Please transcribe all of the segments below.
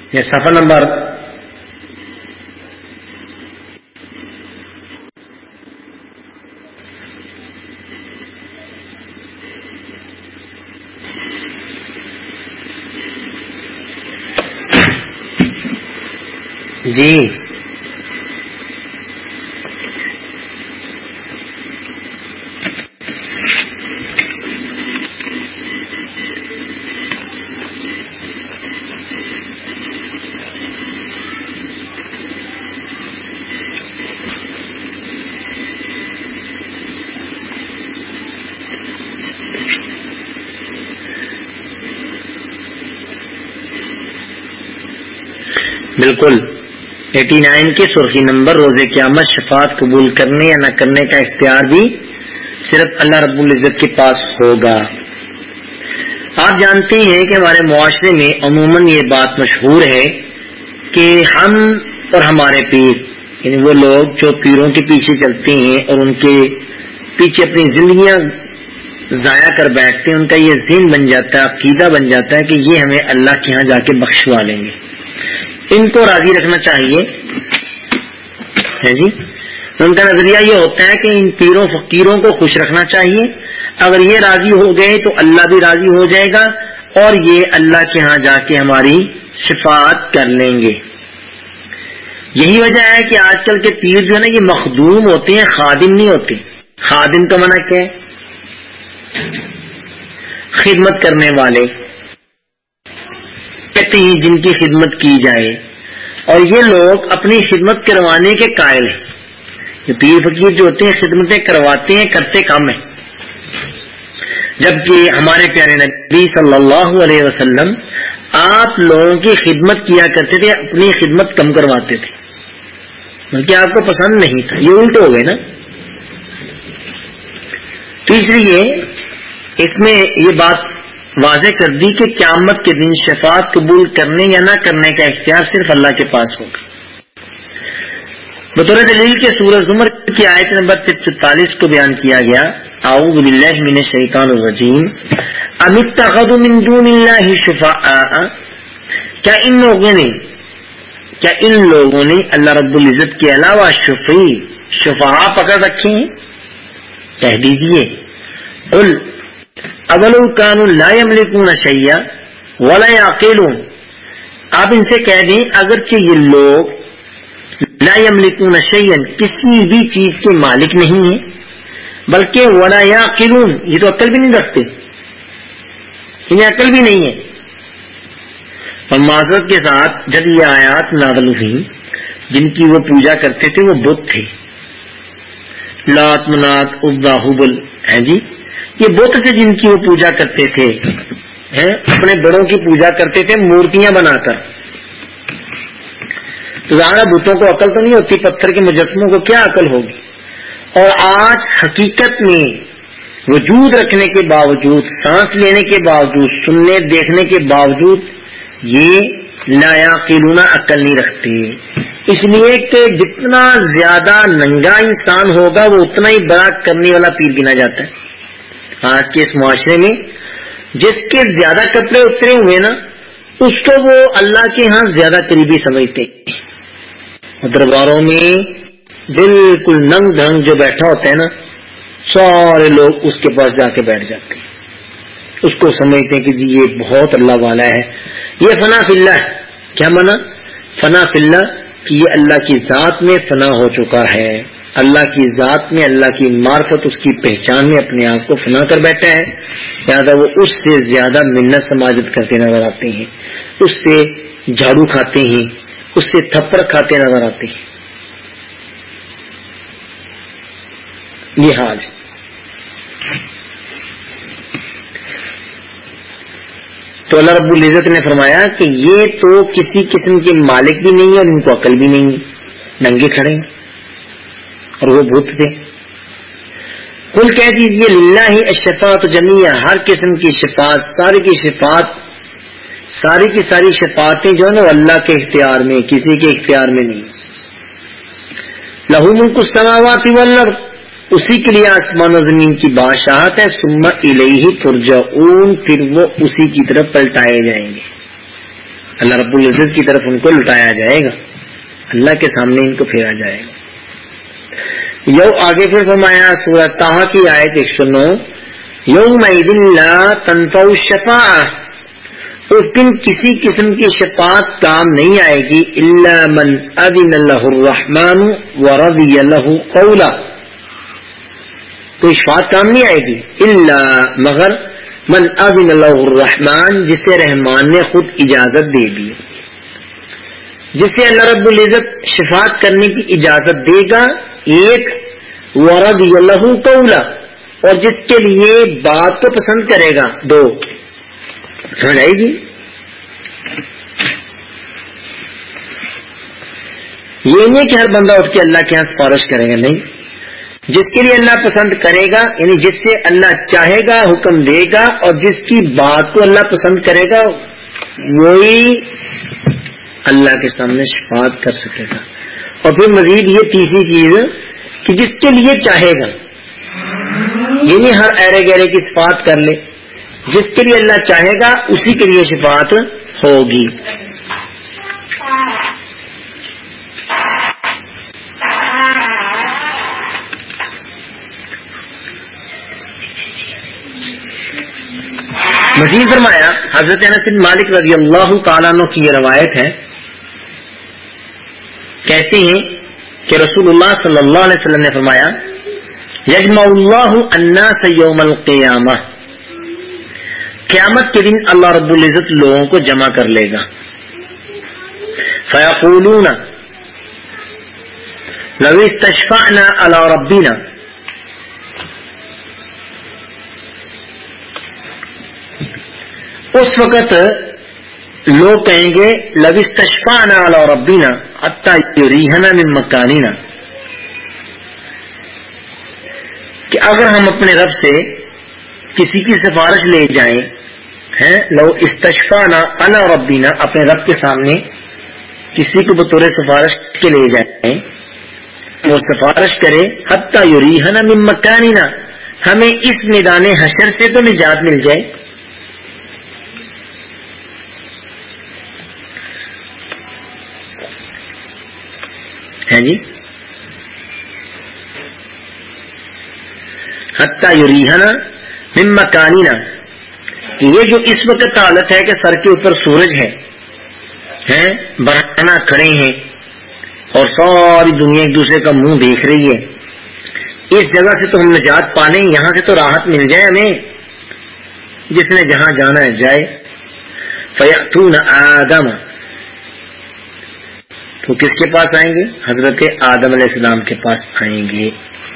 یہ صفحہ نمبر جی بالکل 89 کی سرخی نمبر، روز قیامت شفاعت قبول کرنے یا نہ کرنے کا اختیار بھی صرف اللہ رب العزت کے پاس ہوگا۔ آپ جانتے ہیں کہ ہمارے معاشرے میں عموماً یہ بات مشہور ہے کہ ہم اور ہمارے پیر، یعنی وہ لوگ جو پیروں کے پیچھے چلتے ہیں اور ان کے پیچھے اپنی زندگیاں ضائع کر بیٹھتے ہیں، ان کا یہ ذہن بن جاتا ہے، عقیدہ بن جاتا ہے کہ یہ ہمیں اللہ کے ہاں جا کے بخشوا لیں گے، ان کو راضی رکھنا چاہیے ہے جی۔ ان کا نظریہ یہ ہوتا ہے کہ ان پیروں فقیروں کو خوش رکھنا چاہیے، اگر یہ راضی ہو گئے تو اللہ بھی راضی ہو جائے گا اور یہ اللہ کے ہاں جا کے ہماری شفاعت کر لیں گے۔ یہی وجہ ہے کہ آج کل کے پیر جو ہے نا یہ مخدوم ہوتے ہیں، خادم نہیں ہوتے۔ خادم کا معنی کیا ہے؟ خدمت کرنے والے، کہتے ہیں جن کی خدمت کی جائے، اور یہ لوگ اپنی خدمت کروانے کے قائل ہیں۔ یہ پیر فقیر جو ہوتے ہیں خدمتیں کرواتے ہیں، کرتے کم ہیں، جبکہ ہمارے پیارے نبی صلی اللہ علیہ وسلم آپ لوگوں کی خدمت کیا کرتے تھے، اپنی خدمت کم کرواتے تھے، بلکہ آپ کو پسند نہیں تھا۔ یہ الٹ ہو گئے نا۔ تو اس لیے اس میں یہ بات واضح کر دی کہ قیامت کے دن شفاعت قبول کرنے یا نہ کرنے کا اختیار صرف اللہ کے پاس ہوگا۔ بطور دلیل کے سورہ زمر کی آیت نمبر 44 کو بیان کیا گیا، اعوذ باللہ من الشیطان الرجیم، ام اتخذوا من دون اللہ شفعاء، کیا ان لوگوں نے اللہ رب العزت کے علاوہ شفعاء پکڑ رکھے ہیں؟ کہہ دیجئے قل اولو کانوا لا یملکون شیئا ولا یعقلون، آپ ان سے کہہ دیں اگرچہ یہ لوگ لا یملکون شیئا کسی بھی چیز کے مالک نہیں ہیں، بلکہ ولا یعقلون یہ تو عقل بھی نہیں رکھتے، انہیں عقل بھی نہیں ہے۔ اور معذرت کے ساتھ جب یہ آیات نازل ہوئی، جن کی وہ پوجا کرتے تھے وہ بت تھے، لات منات عزا ہبل ہیں جی، یہ بت تھے جن کی وہ پوجا کرتے تھے، اپنے بڑوں کی پوجا کرتے تھے مورتیاں بنا کر۔ تو ظاہر بتوں کو عقل تو نہیں ہوتی، پتھر کے مجسموں کو کیا عقل ہوگی۔ اور آج حقیقت میں وجود رکھنے کے باوجود، سانس لینے کے باوجود، سننے دیکھنے کے باوجود یہ لا یعقلون عقل نہیں رکھتے، اس لیے کہ جتنا زیادہ ننگا انسان ہوگا وہ اتنا ہی بڑا کرنے والا پیر گنا جاتا ہے۔ آج کے اس معاشرے میں جس کے زیادہ کپڑے اترے ہوئے نا اس کو وہ اللہ کے ہاں زیادہ قریبی سمجھتے ہیں۔ درباروں میں بالکل ننگ دھنگ جو بیٹھا ہوتا ہے نا، سارے لوگ اس کے پاس جا کے بیٹھ جاتے ہیں، اس کو سمجھتے ہیں کہ جی یہ بہت اللہ والا ہے، یہ فنا فی اللہ ہے۔ کیا مانا؟ فنا فی اللہ، کہ یہ اللہ کی ذات میں فنا ہو چکا ہے، اللہ کی ذات میں، اللہ کی معرفت، اس کی پہچان میں اپنے آپ کو فنا کر بیٹھا ہے، لہٰذا وہ اس سے زیادہ منت سماجت کرتے نظر آتے ہیں، اس سے جھاڑو کھاتے ہیں، اس سے تھپڑ کھاتے نظر آتے ہیں۔ یہ حال ہے۔ تو اللہ رب العزت نے فرمایا کہ یہ تو کسی قسم کے مالک بھی نہیں ہے اور ان کو عقل بھی نہیں ہے، ننگے کھڑے ہیں، اور وہ بھوت تھے۔ قل کہہ دیجیے للہ الشفاعۃ جمیعا، ہر قسم کی شفاعت، ساری کی شفاعت، ساری کی ساری شفاعتیں جو ہے نا وہ اللہ کے اختیار میں، کسی کے اختیار میں نہیں۔ لہ ملک السماوات والارض، اسی کے لیے آسمان و زمین کی بادشاہت ہے، ثم الیہ ترجعون، پھر وہ اسی کی طرف پلٹائے جائیں گے۔ اللہ رب العزت کی طرف ان کو لٹایا جائے گا، اللہ کے سامنے ان کو پھیرا جائے گا. آگے پھر فرمایا سورہ طٰہٰ کی آیت 109، یومئذ لا تنفع الشفاعۃ، اس دن کسی قسم کی شفاعت کام نہیں آئے گی، الا من اذن له الرحمن ورضی له قولا، کوئی شفاعت کام نہیں آئے گی الا مگر من اذن له الرحمن، جسے رحمان نے خود اجازت دے دی، جسے اللہ رب العزت شفاعت کرنے کی اجازت دے گا، ایک ورضی له قولا، اور جس کے لیے بات کو پسند کرے گا، دو. سمجھ آئی جی؟ یہ نہیں کہ ہر بندہ اٹھ کے اللہ کے یہاں سفارش کرے گا، نہیں، جس کے لیے اللہ پسند کرے گا، یعنی جس سے اللہ چاہے گا حکم دے گا، اور جس کی بات کو اللہ پسند کرے گا وہی اللہ کے سامنے شفاعت کر سکے گا. اور پھر مزید یہ تیسری چیز کہ جس کے لیے چاہے گا، یعنی ہر ایرے گہرے کی شفاعت کر لے، جس کے لیے اللہ چاہے گا اسی کے لیے شفاعت ہوگی. مزید فرمایا حضرت انس بن مالک رضی اللہ تعالیٰ عنہ کی یہ روایت ہے، کہتے ہیں کہ رسول اللہ صلی اللہ علیہ وسلم نے فرمایا، یجمع اللہ الناس یوم القیامہ، قیامت کے دن اللہ رب العزت لوگوں کو جمع کر لے گا. فیقولون لو استشفعنا علی ربنا، اس وقت لوگ کہیں گے لو استشفعنا علی ربنا حتی یریحنا من مکاننا، کہ اگر ہم اپنے رب سے کسی کی سفارش لے جائیں، لو استشفعنا علی ربنا، اپنے رب کے سامنے کسی کو بطور سفارش کے لے جائیں، وہ سفارش کرے، حتی یریحنا من مکاننا، ہمیں اس میدان حشر سے تو نجات مل جائے. ہے جی، حتی یریحنا من مکاننا، یہ جو اس وقت حالت ہے کہ سر کے اوپر سورج ہے، برہنہ کھڑے ہیں اور ساری دنیا ایک دوسرے کا منہ دیکھ رہی ہے، اس جگہ سے تو ہم نجات پا لیں، یہاں سے تو راحت مل جائے ہمیں، جس نے جہاں جانا ہے جائے. فیأتون آدم، تو کس کے پاس آئیں گے؟ حضرت آدم علیہ السلام کے پاس آئیں گے.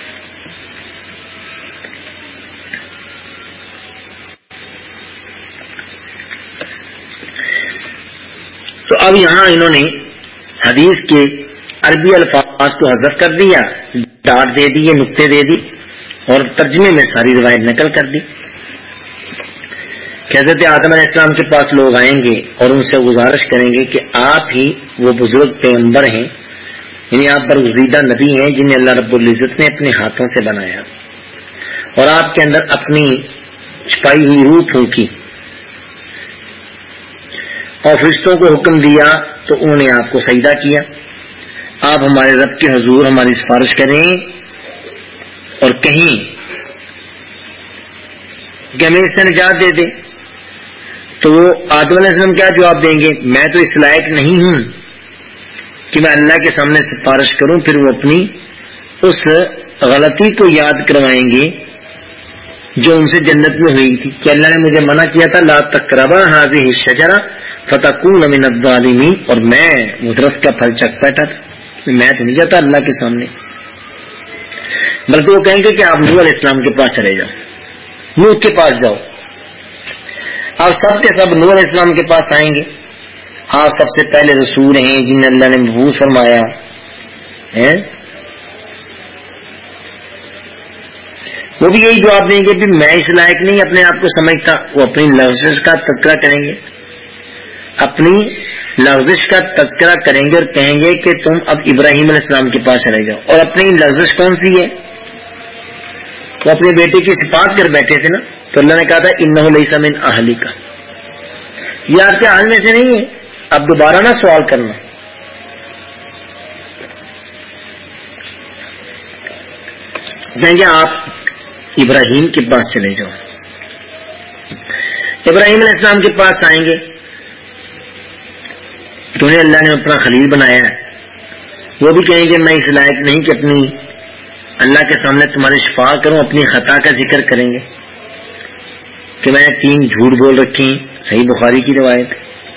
تو اب یہاں انہوں نے حدیث کے عربی الفاظ کو حذف کر دیا، ڈاٹ دے دی، نقطے دے دی، اور ترجمے میں ساری روایت نقل کر دی کہ حضرت آدم علیہ السلام کے پاس لوگ آئیں گے اور ان سے گزارش کریں گے کہ آپ ہی وہ بزرگ پیغمبر ہیں، یعنی آپ برگزیدہ نبی ہیں جنہیں اللہ رب العزت نے اپنے ہاتھوں سے بنایا، اور آپ کے اندر اپنی چھپائی ہوئی روح پھونکی اور فرشتوں کو حکم دیا تو انہوں نے آپ کو سجدہ کیا. آپ ہمارے رب کے حضور ہماری سفارش کریں اور کہیں کہ ہمیں اس سے نجات دے دیں. تو وہ آدم علیہ السلام کیا جواب دیں گے؟ میں تو اس لائق نہیں ہوں کہ میں اللہ کے سامنے سفارش کروں. پھر وہ اپنی اس غلطی کو یاد کروائیں گے جو ان سے جنت میں ہوئی تھی کہ اللہ نے مجھے منع کیا تھا لا تقربا هذه الشجرہ فتکون من الظالمین، اور میں وہ درخت کا پھل چکھ بیٹھا تھا، میں تو نہیں جاتا اللہ کے سامنے. بلکہ وہ کہیں گے کہ آپ نوح علیہ السلام کے پاس چلے جاؤ، نوح کے پاس جاؤ. آپ سب کے سب نوح علیہ السلام کے پاس آئیں گے. آپ سب سے پہلے رسول ہیں جنہیں اللہ نے مبعوث فرمایا ہے. وہ بھی یہی جواب دیں گے کہ میں اس لائق نہیں اپنے آپ کو سمجھتا. وہ اپنی لفظ کا تذکرہ کریں گے، اپنی لفظ کا تذکرہ کریں گے اور کہیں گے کہ تم اب ابراہیم علیہ السلام کے پاس چلے جاؤ. اور اپنی لفظ کون سی ہے؟ وہ اپنے بیٹے کی صفات کر بیٹھے تھے نا، تو اللہ نے کہا تھا انہ لیس من اہلک، یہ آپ کے اہل میں سے نہیں ہے، اب دوبارہ نہ سوال کرنا. کہیں گے آپ ابراہیم کے پاس چلے جاؤ. ابراہیم علیہ السلام کے پاس آئیں گے, تمہیں اللہ نے اپنا خلیل بنایا ہے. وہ بھی کہیں گے میں اس لائق نہیں کہ اپنی اللہ کے سامنے تمہاری شفاعت کروں, اپنی خطا کا ذکر کریں گے کہ میں نے 3 جھوٹ بول رکھی, صحیح بخاری کی روایت.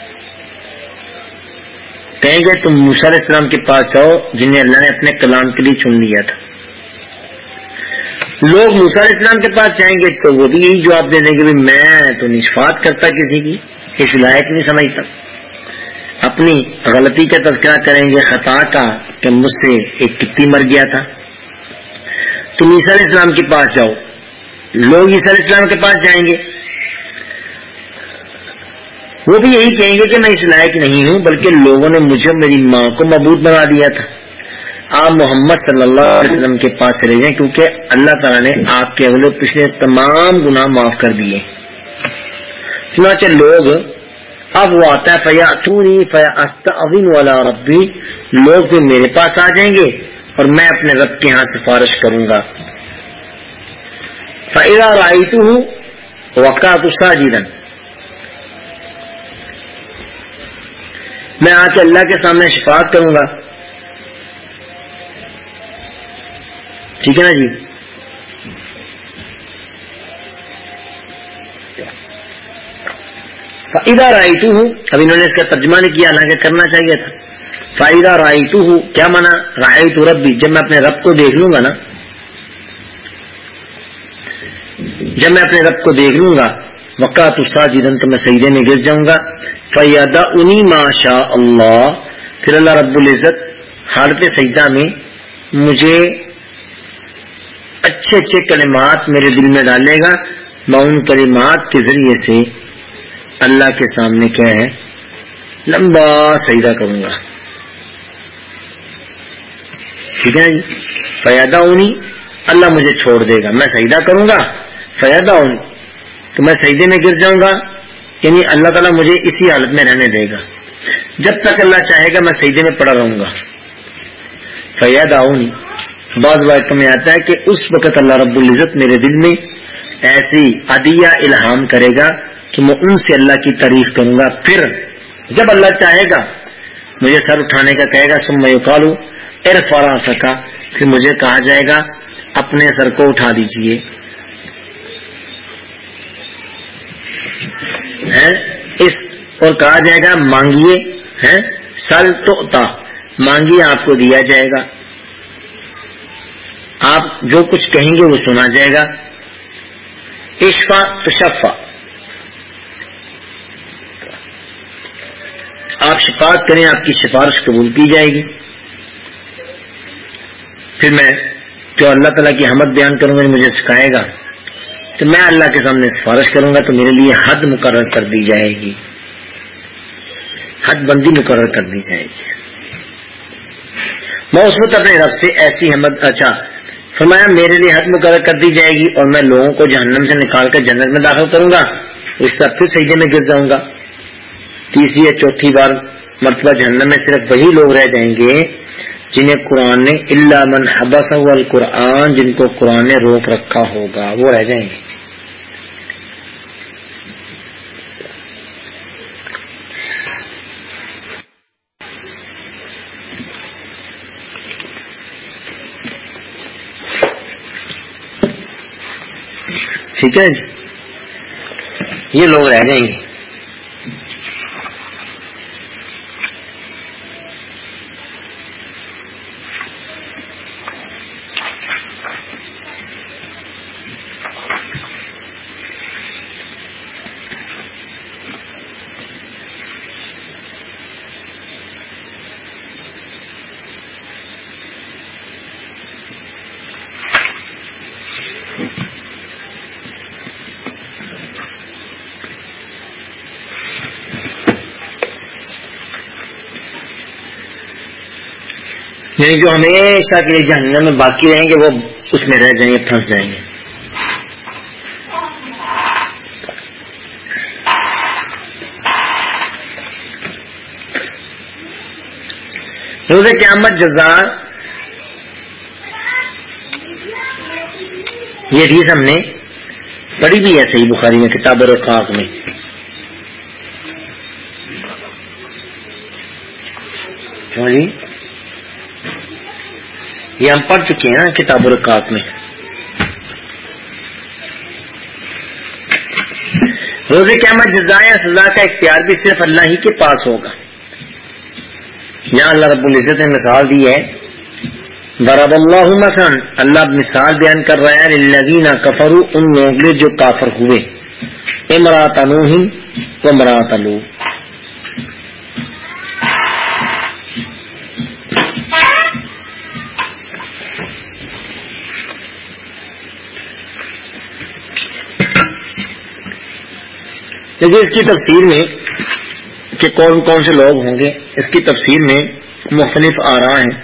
کہیں گے تم موسیٰ علیہ السلام کے پاس جاؤ جنہیں اللہ نے اپنے کلام کے لیے چن لیا تھا. لوگ موسیٰ علیہ السلام کے پاس جائیں گے تو وہ بھی یہی جواب دے دیں گے میں تو نہیں شفاعت کرتا کسی کی, اس لائق نہیں سمجھتا. اپنی غلطی کا تذکرہ کریں گے, خطا کا, کہ مجھ سے ایک کتی مر گیا تھا. تم عیسیٰ علیہ السلام کے پاس جاؤ, لوگ عیسیٰ علیہ السلام کے پاس جائیں گے, وہ بھی یہی کہیں گے کہ میں اس لائق نہیں ہوں بلکہ لوگوں نے مجھے میری ماں کو معبود بنا دیا تھا. آپ محمد صلی اللہ علیہ وسلم کے پاس چلے جائیں کیونکہ اللہ تعالیٰ نے آپ کے اگلے پچھلے تمام گناہ معاف کر دیے. چنانچہ لوگ, اب وہ آتا ہے فیاتونی فاستأذن علی ربی, لوگ بھی میرے پاس آ جائیں گے اور میں اپنے رب کے ہاں سفارش کروں گا. فاذا رأیتہ وقعت ساجدا, میں آ کے اللہ کے سامنے شفاعت کروں گا. ٹھیک ہے نا جی. فَإِذَا رَأَيْتُهُ, اب انہوں نے اس کا ترجمہ نہیں کیا حالانکہ کرنا چاہیے تھا. فَإِذَا رَأَيْتُهُ کیا معنی, رَأَيْتُ رَبِّي, جب میں اپنے رب کو دیکھ لوں گا نا, جب میں اپنے رب کو دیکھ لوں گا, وقعت ساجدا, تو میں سجدے میں گر جاؤں گا. فَيَدَعُنِي مَا شَاءَ اللَّهُ, پھر اللہ رب العزت حالت سجدہ میں مجھے اچھے اچھے کلمات میرے دل میں ڈالے گا. میں ان کلمات کے ذریعے سے اللہ کے سامنے کیا ہے لمبا سجدہ کروں گا. ٹھیک ہے جی. فیدعونی, اللہ مجھے چھوڑ دے گا, میں سجدہ کروں گا. فیدعونی, تو میں سجدے میں گر جاؤں گا, یعنی اللہ تعالیٰ مجھے اسی حالت میں رہنے دے گا جب تک اللہ چاہے گا میں سجدے میں پڑا رہوں گا. فیدعونی, بعض روایتوں میں آتا ہے کہ اس وقت اللہ رب العزت میرے دل میں ایسی عدیہ الہام کرے گا کہ میں ان سے اللہ کی تعریف کروں گا. پھر جب اللہ چاہے گا مجھے سر اٹھانے کا کہے گا, ثم یقال ارفع راسک, پھر مجھے کہا جائے گا اپنے سر کو اٹھا دیجئے. اس اور کہا جائے گا مانگیے, سل تؤتا, مانگیے آپ کو دیا جائے گا, آپ جو کچھ کہیں گے وہ سنا جائے گا. اشفا تشفا, آپ شفاعت کریں آپ کی سفارش قبول کی جائے گی. پھر میں جو اللہ تعالیٰ کی حمد بیان کروں گا مجھے سکھائے گا, تو میں اللہ کے سامنے سفارش کروں گا تو میرے لیے حد مقرر کر دی جائے گی, حد بندی مقرر کر دی جائے گی. میں اس وقت اپنے رب سے ایسی حمد, اچھا فرمایا میرے لیے حد مقرر کر دی جائے گی اور میں لوگوں کو جہنم سے نکال کر جنت میں داخل کروں گا. اس طرح پھر سجدے میں گر جاؤں گا. تیسری یا چوتھی بار مرتبہ جہنم میں صرف وہی لوگ رہ جائیں گے جنہیں قرآن نے الا من حبسہ القرآن, جن کو قرآن نے روک رکھا ہوگا وہ رہ جائیں گے. ٹھیک ہے جی, یہ لوگ رہ جائیں گے. یعنی جو ہمیشہ کے لیے جہنم میں باقی رہیں گے وہ اس میں رہ جائیں گے, پھنس جائیں گے. روز قیامت جزا، یہ حدیث ہم نے پڑھی بھی ہے صحیح بخاری میں کتاب الرقاق میں. کیوں جی؟ یہ ہم پڑھ چکے ہیں نا کتاب الرقاق میں. روز قیامت جزا یا سزا کا اختیار بھی صرف اللہ ہی کے پاس ہوگا. یہاں اللہ رب العزت نے مثال دی ہے، ضرب اللہ مثلا، اللہ مثال بیان کر رہا ہے للذین کفروا، ان لوگوں کے جو کافر ہوئے، امرأۃ نوح و امرأۃ لوط. لیکن اس کی تفسیر میں کہ کون کون سے لوگ ہوں گے، اس کی تفسیر میں مختلف آراء ہیں.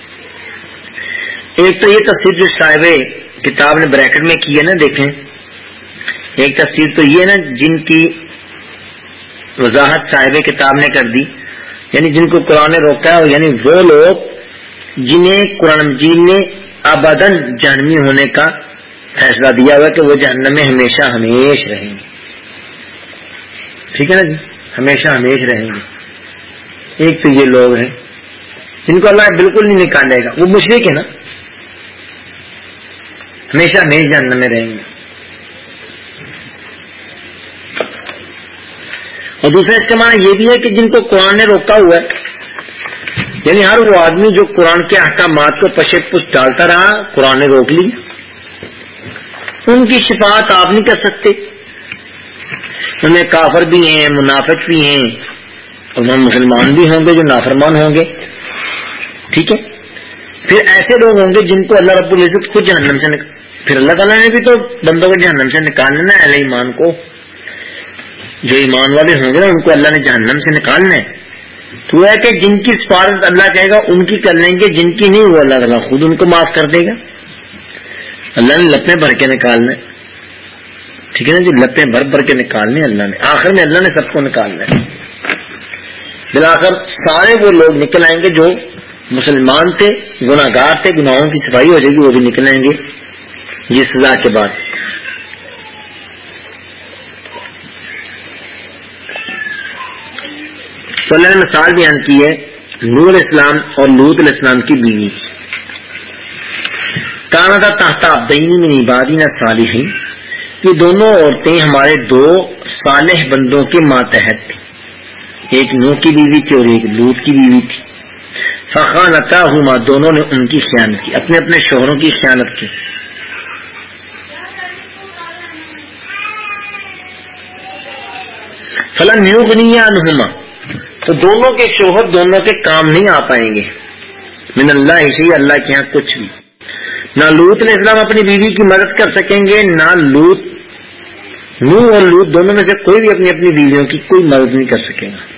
ایک تو یہ تفسیر جو صاحب کتاب نے بریکٹ میں کی ہے نا، دیکھیں، ایک تفسیر تو یہ نا جن کی وضاحت صاحب کتاب نے کر دی، یعنی جن کو قرآن نے روکا ہے، یعنی وہ لوگ جنہیں قرآن مجید نے ابداً جہنمی ہونے کا فیصلہ دیا ہوا کہ وہ جہنم میں ہمیشہ ہمیش رہیں گے. ٹھیک ہے نا جی، ہمیشہ ہمیش رہیں گے. ایک تو یہ لوگ ہیں جن کو اللہ بالکل نہیں نکالے گا، وہ مشرک ہے نا، ہمیشہ ہمیش جہنم میں رہیں گے. اور دوسرا اس کا معنی یہ بھی ہے کہ جن کو قرآن نے روکا ہوا ہے، یعنی ہر وہ آدمی جو قرآن کے احکامات کو پشے پش ڈالتا رہا، قرآن نے روک لی، ان کی شفاعت آپ نہیں کر سکتے. ان میں کافر بھی ہیں، منافق بھی ہیں، اور مسلمان بھی ہوں گے جو نافرمان ہوں گے. ٹھیک ہے، پھر ایسے لوگ ہوں گے جن کو اللہ رب العزت خود جہنم سے پھر اللہ تعالیٰ نے بھی تو بندوں کو جہنم سے نکالنا ہے. اہل ایمان کو، جو ایمان والے ہوں گے نا، ان کو اللہ نے جہنم سے نکالنا ہے. تو ہے کہ جن کی سفارت اللہ کہے گا ان کی کر لیں گے، جن کی نہیں وہ اللہ تعالیٰ خود ان کو معاف کر دے گا. اللہ نے لپیں بھر کے نکالنا ہے. ٹھیک ہے نا جی، لپیں بھر بھر کے نکالنے اللہ نے، آخر میں اللہ نے سب کو نکالنا ہے. بالآخر سارے وہ لوگ نکل آئیں گے جو مسلمان تھے، گناہ گار تھے، گناہوں کی صفائی ہو جائے گی، وہ بھی نکل آئیں گے جس سزا کے بعد. تو اللہ نے مثال بیان کی ہے نوح علیہ السلام اور لوط علیہ السلام کی بیوی کی. کانتا تحت عبدین من عبادنا صالحین، یہ دونوں عورتیں ہمارے دو صالح بندوں کے ماتحت تھیں. ایک نوح کی بیوی تھی اور ایک لوط کی بیوی تھی. فخانتاہما، دونوں نے ان کی خیانت کی، اپنے اپنے شوہروں کی خیانت کی. فلم یغنیا عنہما، تو دونوں کے شوہر دونوں کے کام نہیں آ پائیں گے. من اللہ شیء، اللہ کے یہاں کچھ بھی. نہ لوط علیہ السلام اپنی بیوی کی مدد کر سکیں گے، نہ نوح اور لوط دونوں میں سے کوئی بھی اپنی اپنی بیویوں کی کوئی مدد نہیں کر سکے گا.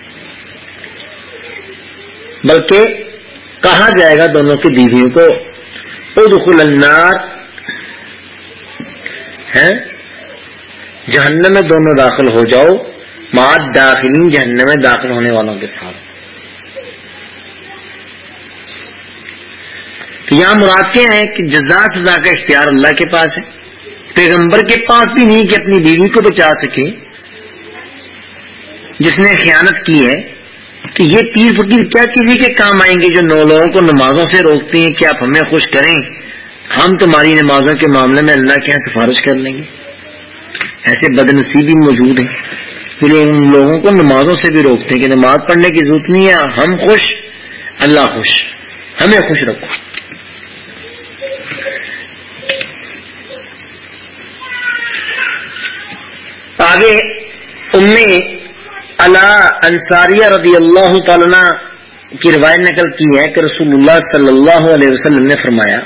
بلکہ کہا جائے گا دونوں کی بیویوں کو ادخل النار، ہے جہنم میں دونوں داخل ہو جاؤ، مع الداخلین، جہنم میں داخل ہونے والوں کے ساتھ. تو یہاں مراد کیا ہے کہ جزا سزا کا اختیار اللہ کے پاس ہے، پیغمبر کے پاس بھی نہیں کہ اپنی بیوی کو بچا سکے جس نے خیانت کی ہے. کہ یہ پیر فقیر کیا کسی کے کام آئیں گے جو نو لوگوں کو نمازوں سے روکتے ہیں کہ آپ ہمیں خوش کریں، ہم تمہاری نمازوں کے معاملے میں اللہ کے یہاں سفارش کر لیں گے. ایسے بدنصیبی موجود ہیں پھر ان لوگوں کو نمازوں سے بھی روکتے ہیں کہ نماز پڑھنے کی ضرورت نہیں ہے، ہم خوش اللہ خوش، ہمیں خوش رکھو. آگے علا انصاریہ رضی اللہ تعالی عنہ کی روایت نقل کی ہے کہ رسول اللہ صلی اللہ علیہ وسلم نے فرمایا،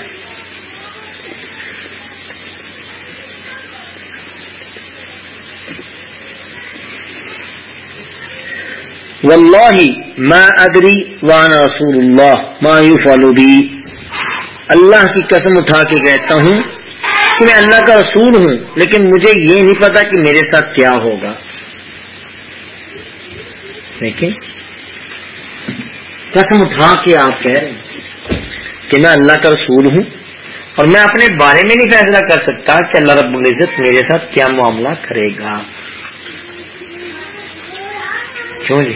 واللہ ما ادری وانا رسول اللہ ما یفعل بی، اللہ کی قسم اٹھا کے کہتا ہوں کہ میں اللہ کا رسول ہوں لیکن مجھے یہ نہیں پتا کہ میرے ساتھ کیا ہوگا. دیکھیں قسم اٹھا کے آپ کہہ رہے ہیں کہ میں اللہ کا رسول ہوں اور میں اپنے بارے میں نہیں فیصلہ کر سکتا کہ اللہ رب العزت میرے ساتھ کیا معاملہ کرے گا. کیوں جی؟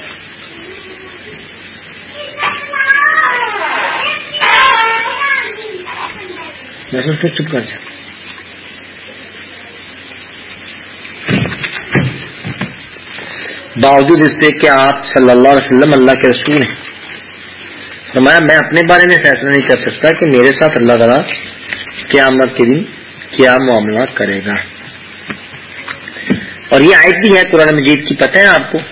میں سب کچھ چپ کر جاتا. باوجود اس سے کہ آپ صلی اللہ علیہ وسلم اللہ کے رسول ہیں، فرمایا میں اپنے بارے میں فیصلہ نہیں کر سکتا کہ میرے ساتھ اللہ تعالیٰ قیامت کے دن کیا معاملہ کرے گا. اور یہ آیت بھی ہے قرآن مجید کی، پتہ ہے آپ کو؟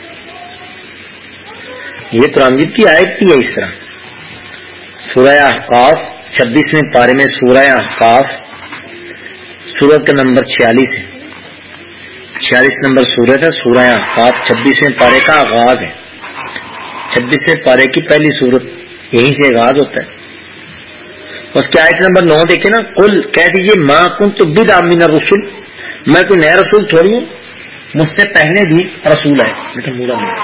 یہ قرآن مجید کی آیت بھی ہے اس طرح. سورہ احقاف 26ویں پارے میں، سورہ احقاف سورت کا نمبر 46 ہے، 46 نمبر سورت ہے سورہ احقاف. 26ویں پارے کا آغاز ہے. 26ویں پارے کی پہلی سورت یہیں سے آغاز ہوتا ہے. اس کی آیت نمبر 9 دیکھیں نا. قل کہہ دیجیے ما کنت بدعا من الرسل، میں کوئی نیا رسول تھوڑی ہوں، مجھ سے پہلے بھی رسول ہے. لیکن موڑا نہیں،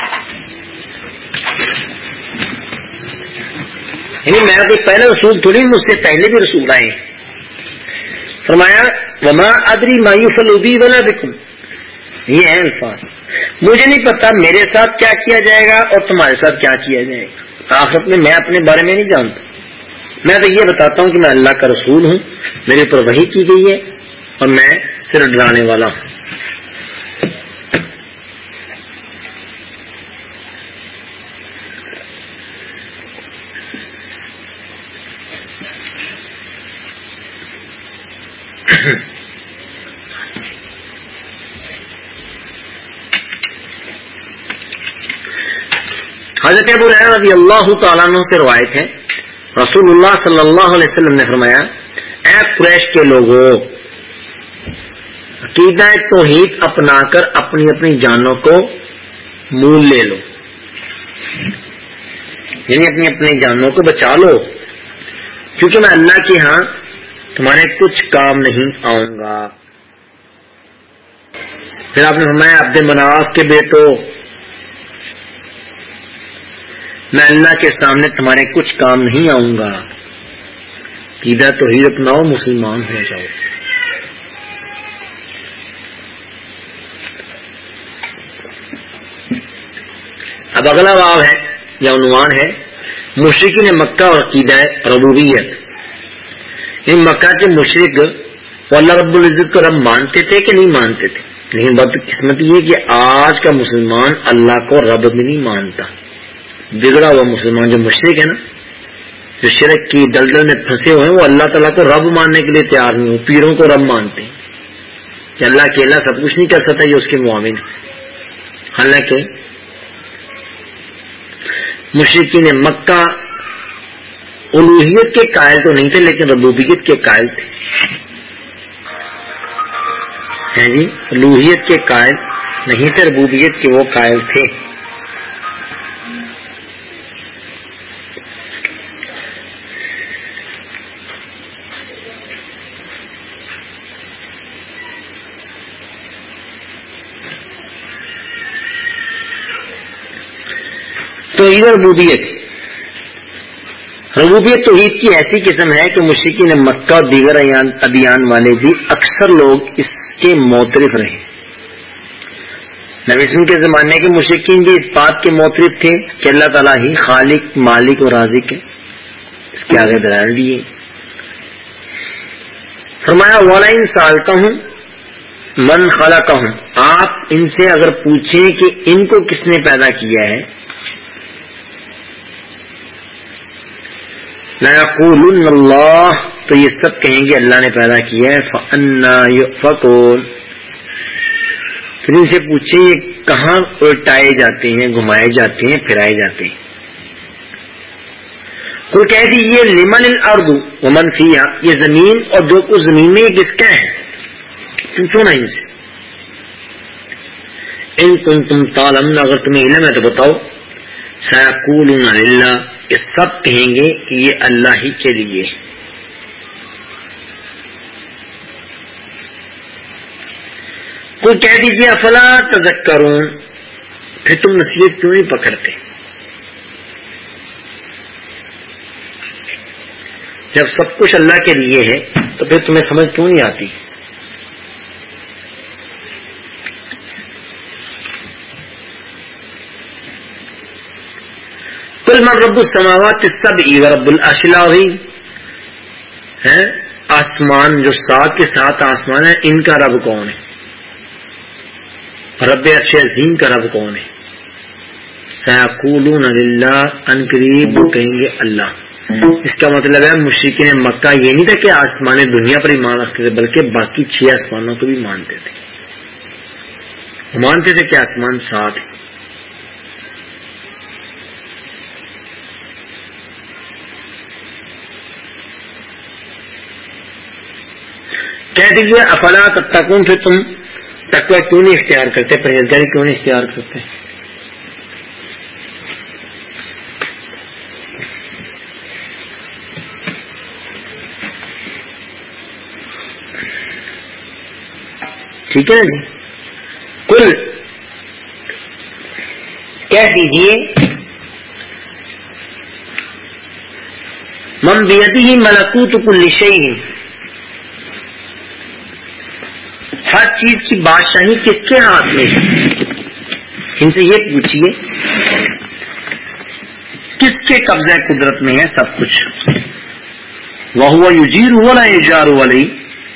میں کوئی پہلا رسول تھوڑی ہوں، مجھ سے پہلے بھی رسول آئے. فرمایا وما ادری ما یفعل بی ولا بکم، یہ ہیں الفاظ، مجھے نہیں پتا میرے ساتھ کیا کیا جائے گا اور تمہارے ساتھ کیا کیا جائے گا. آخرت میں اپنے بارے میں نہیں جانتا، میں تو یہ بتاتا ہوں کہ میں اللہ کا رسول ہوں، میرے اوپر وحی کی گئی ہے اور میں صرف ڈرانے والا ہوں. حضرت ابو ہریرہ رضی اللہ تعالیٰ عنہ سے روایت ہے، رسول اللہ صلی اللہ علیہ وسلم نے فرمایا، اے قریش کے لوگوں، عقیدہ توحید اپنا کر اپنی اپنی جانوں کو مول لے لو، یعنی اپنی اپنی جانوں کو بچا لو، کیونکہ میں اللہ کے ہاں تمہارے کچھ کام نہیں آؤں گا. پھر آپ نے فرمایا عبد مناف کے بیٹو، میں اللہ کے سامنے تمہارے کچھ کام نہیں آؤں گا. عقیدہ توحید اپناؤ، مسلمان ہو جاؤ. اب اگلا باب ہے یا عنوان ہے مشرکین مکہ اور عقیدہ ربوبیت. یہ مکہ کے مشرک وہ اللہ رب العزت کو رب مانتے تھے کہ نہیں مانتے تھے، لیکن بدقسمتی یہ کہ آج کا مسلمان اللہ کو رب بھی نہیں مانتا. بگڑا ہوا مسلمان جو مشرک ہے نا، جو شرک کی دلدل میں پھنسے ہوئے ہیں، وہ اللہ تعالیٰ کو رب ماننے کے لیے تیار نہیں ہو، پیروں کو رب مانتے ہیں کہ اللہ اکیلا سب کچھ نہیں کر سکتا، یہ اس کے معاون. حالانکہ مشرکین مکہ الوہیت کے قائل تو نہیں تھے لیکن ربوبیت کے قائل تھے. ہیں جی، الوہیت کے قائل نہیں تھے، ربوبیت کے وہ قائل تھے. تو ربوبیت توحید کی ایسی قسم ہے کہ مشرکین مکہ اور دیگر ادیان والے بھی اکثر لوگ اس کے معترف رہے. نبی اسلام کے زمانے کے مشرکین بھی اس بات کے معترف تھے کہ اللہ تعالیٰ ہی خالق، مالک اور رازق ہے. اس کے آگے دلائل دیے. فرمایا وَلَئِن سَأَلْتَهُمْ مَنْ خَلَقَهُمْ، آپ ان سے اگر پوچھیں کہ ان کو کس نے پیدا کیا ہے، لَيَقُولُنَّ اللَّهُ، تو یہ سب کہیں گے اللہ نے پیدا کیا ہے. فَأَنَّىٰ يُؤْفَكُونَ، پھر ان سے پوچھیں یہ کہاں الٹائے جاتے ہیں، گھمائے جاتے ہیں، پھرائے جاتے ہیں. کوئی کہہ دیجیے لِمَنِ الْأَرْضُ وَمَنْ فِيهَا، یہ زمین اور جو کچھ زمین میں یہ کس کا ہے، پوچھو نا ان سے. إِن كُنتُمْ تَعْلَمُونَ، اگر تمہیں علم ہے تو بتاؤ. سَيَقُولُونَ لِلَّهِ، یہ سب کہیں گے کہ یہ اللہ ہی کے لیے. کوئی کہہ دیجیے افلا تذکرون، پھر تم نصیحت کیوں نہیں پکڑتے. جب سب کچھ اللہ کے لیے ہے تو پھر تمہیں سمجھ کیوں نہیں آتی؟ قل من رب السماوات السبع ورب العرش العظیم، ہے آسمان جو 7 کے 7 آسمان ہیں ان کا رب کون ہے؟ رب عرش عظیم کا رب کون ہے؟ سیقولون للہ، ان قریب وہ کہیں گے اللہ۔ اس کا مطلب ہے مشرکین مکہ یہ نہیں تھا کہ آسمان دنیا پر ایمان رکھتے تھے، بلکہ باقی 6 آسمانوں کو بھی مانتے تھے، مانتے تھے کہ آسمان 7 ہے۔ کہہ دیجیے افلا تتقون، پھر تم تقوی کیوں نہیں اختیار کرتے، پرہیزگاری کیوں نہیں اختیار کرتے؟ ٹھیک ہے نا جی؟ قل کہہ دیجیے من بیدہ ملکوت کل شیء، ہر چیز کی بادشاہی کس کے ہاتھ میں ہے؟ ان سے یہ پوچھیے کس کے قبضہ قدرت میں ہے سب کچھ؟ وَهُوَ يُجِيرُ وَلَا يُجَارُ عَلَيْهِ،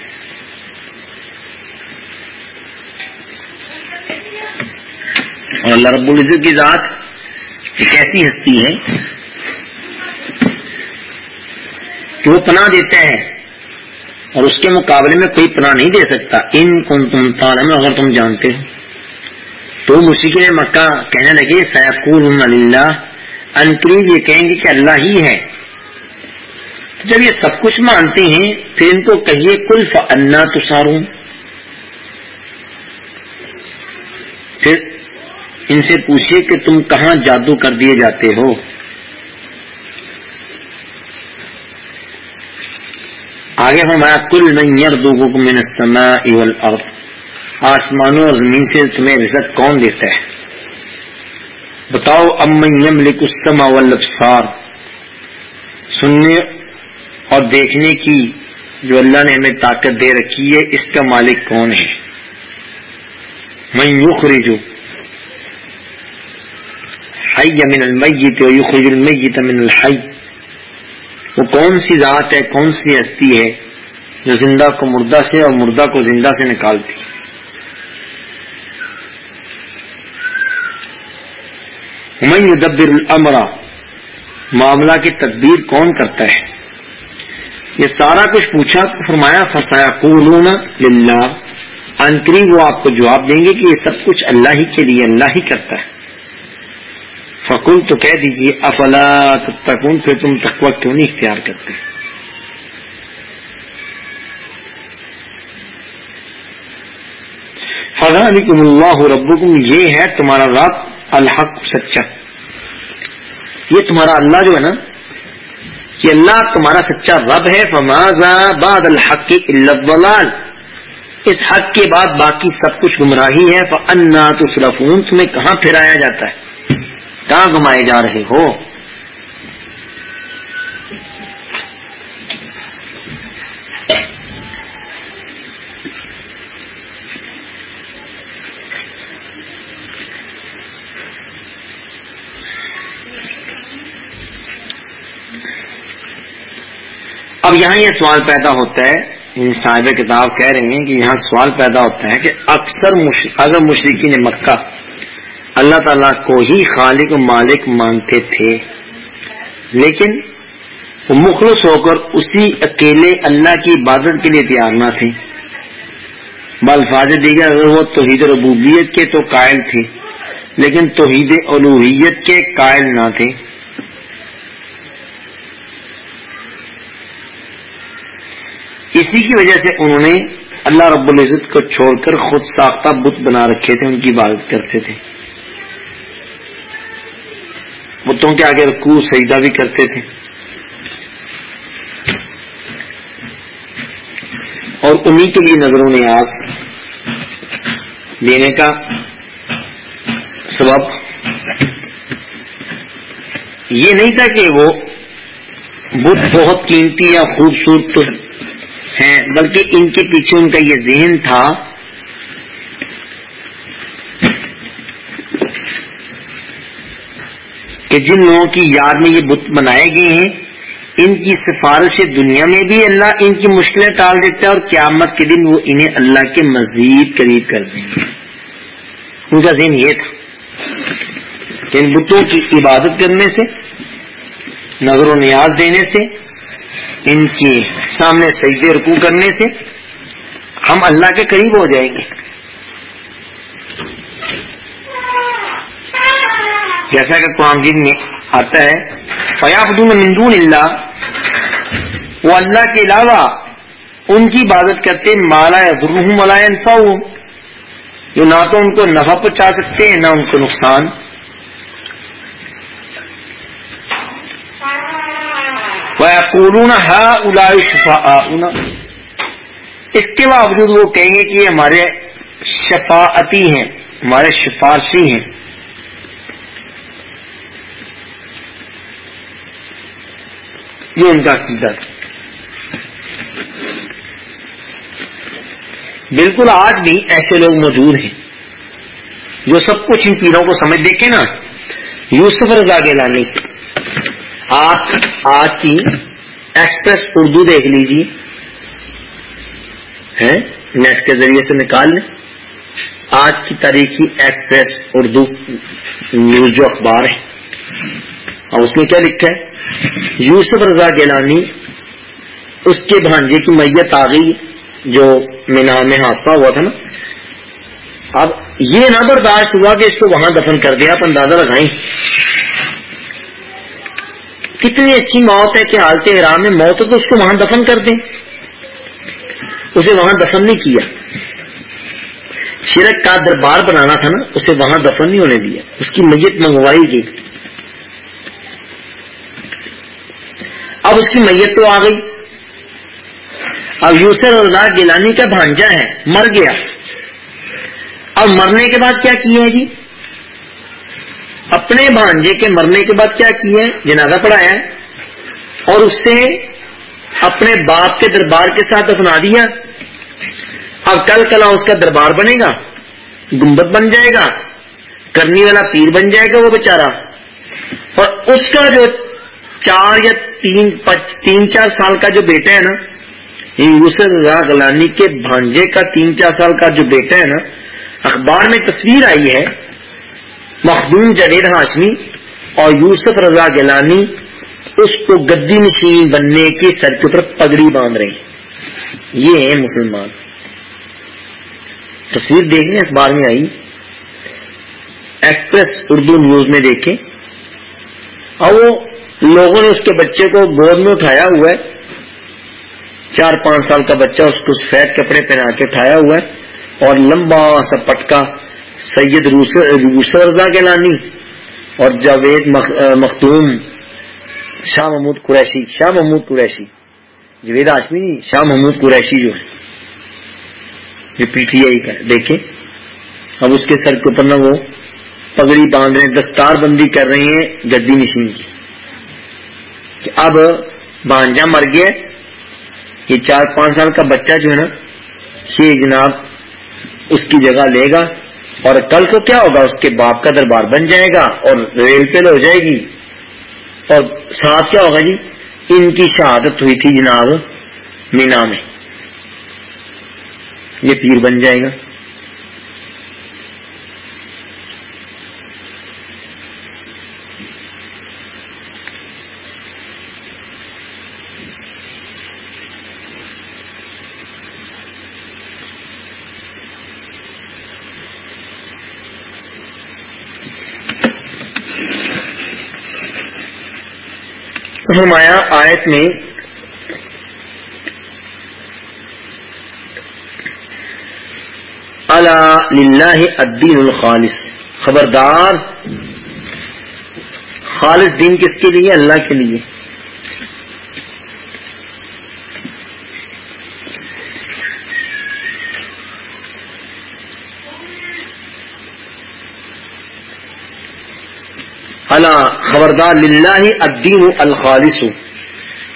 اور اللہ رب العزت کی ذات ایک ایسی ہستی ہے کہ وہ پناہ دیتا ہے اور اس کے مقابلے میں کوئی پناہ نہیں دے سکتا۔ ان کنتم تعلمون، اگر تم جانتے ہو۔ تو مشرکین مکہ کہنے لگے سیقولون للہ، ان قریب یہ کہیں گے کہ اللہ ہی ہے۔ جب یہ سب کچھ مانتے ہیں پھر ان کو کہیے قل فأنا تسحرون، پھر ان سے پوچھیے کہ تم کہاں جادو کر دیے جاتے ہو۔ آگے فرمایا قل من یرزقکم من السماء والارض، آسمانوں اور زمین سے تمہیں رزق کون دیتا ہے؟ بتاؤ امن یملک السمع والابصار، سننے اور دیکھنے کی جو اللہ نے ہمیں طاقت دے رکھی ہے اس کا مالک کون ہے؟ من یخرج حی من المیت ویخرج المیت من الحی، وہ کون سی ذات ہے، کون سی ہستی ہے جو زندہ کو مردہ سے اور مردہ کو زندہ سے نکالتی ہے؟ من یدبر الامر، معاملہ کی تدبیر کون کرتا ہے؟ یہ سارا کچھ پوچھا تو فرمایا فسیقولون للہ، ان قریب وہ آپ کو جواب دیں گے کہ یہ سب کچھ اللہ ہی کے لیے، اللہ ہی کرتا ہے۔ فقل تو کہہ دیجیے افلا تتقون، پھر تم تقوی کیوں نہیں اختیار کرتے؟ فذلکم اللہ ربکم، یہ ہے تمہارا رب الحق سچا، یہ تمہارا اللہ جو ہے نا، یہ اللہ تمہارا سچا رب ہے۔ فماذا بعد الحق الا الضلال، اس حق کے بعد باقی سب کچھ گمراہی ہے۔ فانا تصرفون، تمہیں کہاں پھرایا جاتا ہے، کہاں گھمائے جا رہے ہو؟ اب یہاں یہ سوال پیدا ہوتا ہے، صاحب کتاب کہہ رہے ہیں کہ یہاں سوال پیدا ہوتا ہے کہ اکثر اگر مشرکین مکہ اللہ تعالیٰ کو ہی خالق و مالک مانتے تھے، لیکن وہ مخلص ہو کر اسی اکیلے اللہ کی عبادت کے لیے تیار نہ تھے، بالفاظ دیگر اگر وہ توحید ربوبیت کے تو قائل تھے لیکن توحید الوہیت کے قائل نہ تھے۔ اسی کی وجہ سے انہوں نے اللہ رب العزت کو چھوڑ کر خود ساختہ بت بنا رکھے تھے، ان کی عبادت کرتے تھے، بتوں کے آگے رکوع سجدہ بھی کرتے تھے، اور انہی کے لیے نظر و نیاز دینے کا سبب یہ نہیں تھا کہ وہ بت بہت قیمتی یا خوبصورت تو ہیں، بلکہ ان کے پیچھے ان کا یہ ذہن تھا کہ جن لوگوں کی یاد میں یہ بت بنائے گئے ہیں ان کی سفارش سے دنیا میں بھی اللہ ان کی مشکلیں ٹال دیتا ہے اور قیامت کے دن وہ انہیں اللہ کے مزید قریب کر دیں گے. ان کا ذہن یہ تھا کہ ان بتوں کی عبادت کرنے سے، نظر و نیاز دینے سے، ان کے سامنے سجدے رکوع کرنے سے ہم اللہ کے قریب ہو جائیں گے. جیسا کہ قرآن مجید میں آتا ہے فَيَعْبُدُونَ مِن دُونِ اللَّهِ، وہ اللہ کے علاوہ ان کی عبادت کرتے مَا لَا يَضُرُّهُمْ وَلَا يَنفَعُهُمْ، جو نہ تو ان کو نفع پہنچا سکتے ہیں نہ ان کو نقصان. وَيَقُولُونَ هَؤُلَاءِ شُفَعَاؤُنَا، اس کے باوجود وہ کہیں گے کہ یہ ہمارے شفاعتی ہیں، ہمارے سفارشی ہیں. یہ ان کا عقیدہ تھا. بالکل آج بھی ایسے لوگ موجود ہیں جو سب کچھ ان پیروں کو سمجھ. دیکھیں نا یوسف رضا گیلانی، آپ آج کی ایکسپریس اردو دیکھ لیجیے، نیٹ کے ذریعے سے نکال لیں. آج کی تاریخی ایکسپریس اردو نیوز جو اخبار ہے، اور اس میں کیا لکھا ہے؟ یوسف رضا گیلانی اس کے بھانجے کی میت آ گئی جو مینا میں حادثہ ہوا تھا نا. اب یہ نہ برداشت ہوا کہ اس کو وہاں دفن کر دیا. آپ اندازہ لگائیں کتنی اچھی موت ہے کہ حالت احرام میں موت ہے تو اس کو وہاں دفن کر دیں. اسے وہاں دفن نہیں کیا. شرک کا دربار بنانا تھا نا، اسے وہاں دفن نہیں ہونے دیا، اس کی میت منگوائی گئی. اب اس کی میت تو آ گئی. اب یوسف رضا گیلانی کا بھانجا ہے، مر گیا. اب مرنے کے بعد کیا کیا ہے جی؟ اپنے بھانجے کے مرنے کے بعد کیا کیا ہے؟ جنازہ پڑھایا ہے اور اس سے اپنے باپ کے دربار کے ساتھ دفنا دیا. اب کل کلا اس کا دربار بنے گا، گنبد بن جائے گا، کرنی والا پیر بن جائے گا وہ بیچارہ. اور اس کا جو 4 یا 3-4 سال کا جو بیٹا ہے نا، یوسف رضا گیلانی کے بھانجے کا 3-4 سال کا جو بیٹا ہے نا، اخبار میں تصویر آئی ہے مخدوم جاوید ہاشمی اور یوسف رضا گیلانی اس کو گدی نشین بننے کے سر کے اوپر پگڑی باندھ رہے ہیں. یہ ہیں مسلمان. تصویر دیکھنے اخبار میں آئی، ایکسپریس اردو نیوز میں دیکھیں. اور وہ لوگوں نے اس کے بچے کو گود میں اٹھایا ہوا ہے، 4-5 سال کا بچہ، اس کو سفید کپڑے پہنا کے اٹھایا ہوا ہے اور لمبا سا پٹکا سید یوسف رضا گیلانی اور جاوید مخدوم شاہ محمود قریشی، جاوید ہاشمی نہیں، شاہ محمود قریشی جو ہے جو پی ٹی آئی کا. دیکھیں اب اس کے سر کے اوپر نہ وہ پگڑی باندھ رہے ہیں، دستار بندی کر رہے ہیں گدی نشین کی. کہ اب بھانجا مر گیا، یہ 4-5 سال کا بچہ جو ہے نا، یہ جناب اس کی جگہ لے گا اور کل کو کیا ہوگا؟ اس کے باپ کا دربار بن جائے گا اور ریل پیل ہو جائے گی. اور ساتھ کیا ہوگا جی؟ ان کی شہادت ہوئی تھی جناب مینا میں، یہ پیر بن جائے گا. فرمایا آیت میں الا للہ الدین الخالص، خبردار خالص دین کس کے لیے؟ اللہ کے لیے. الا خبردار للہ الدین الخالص،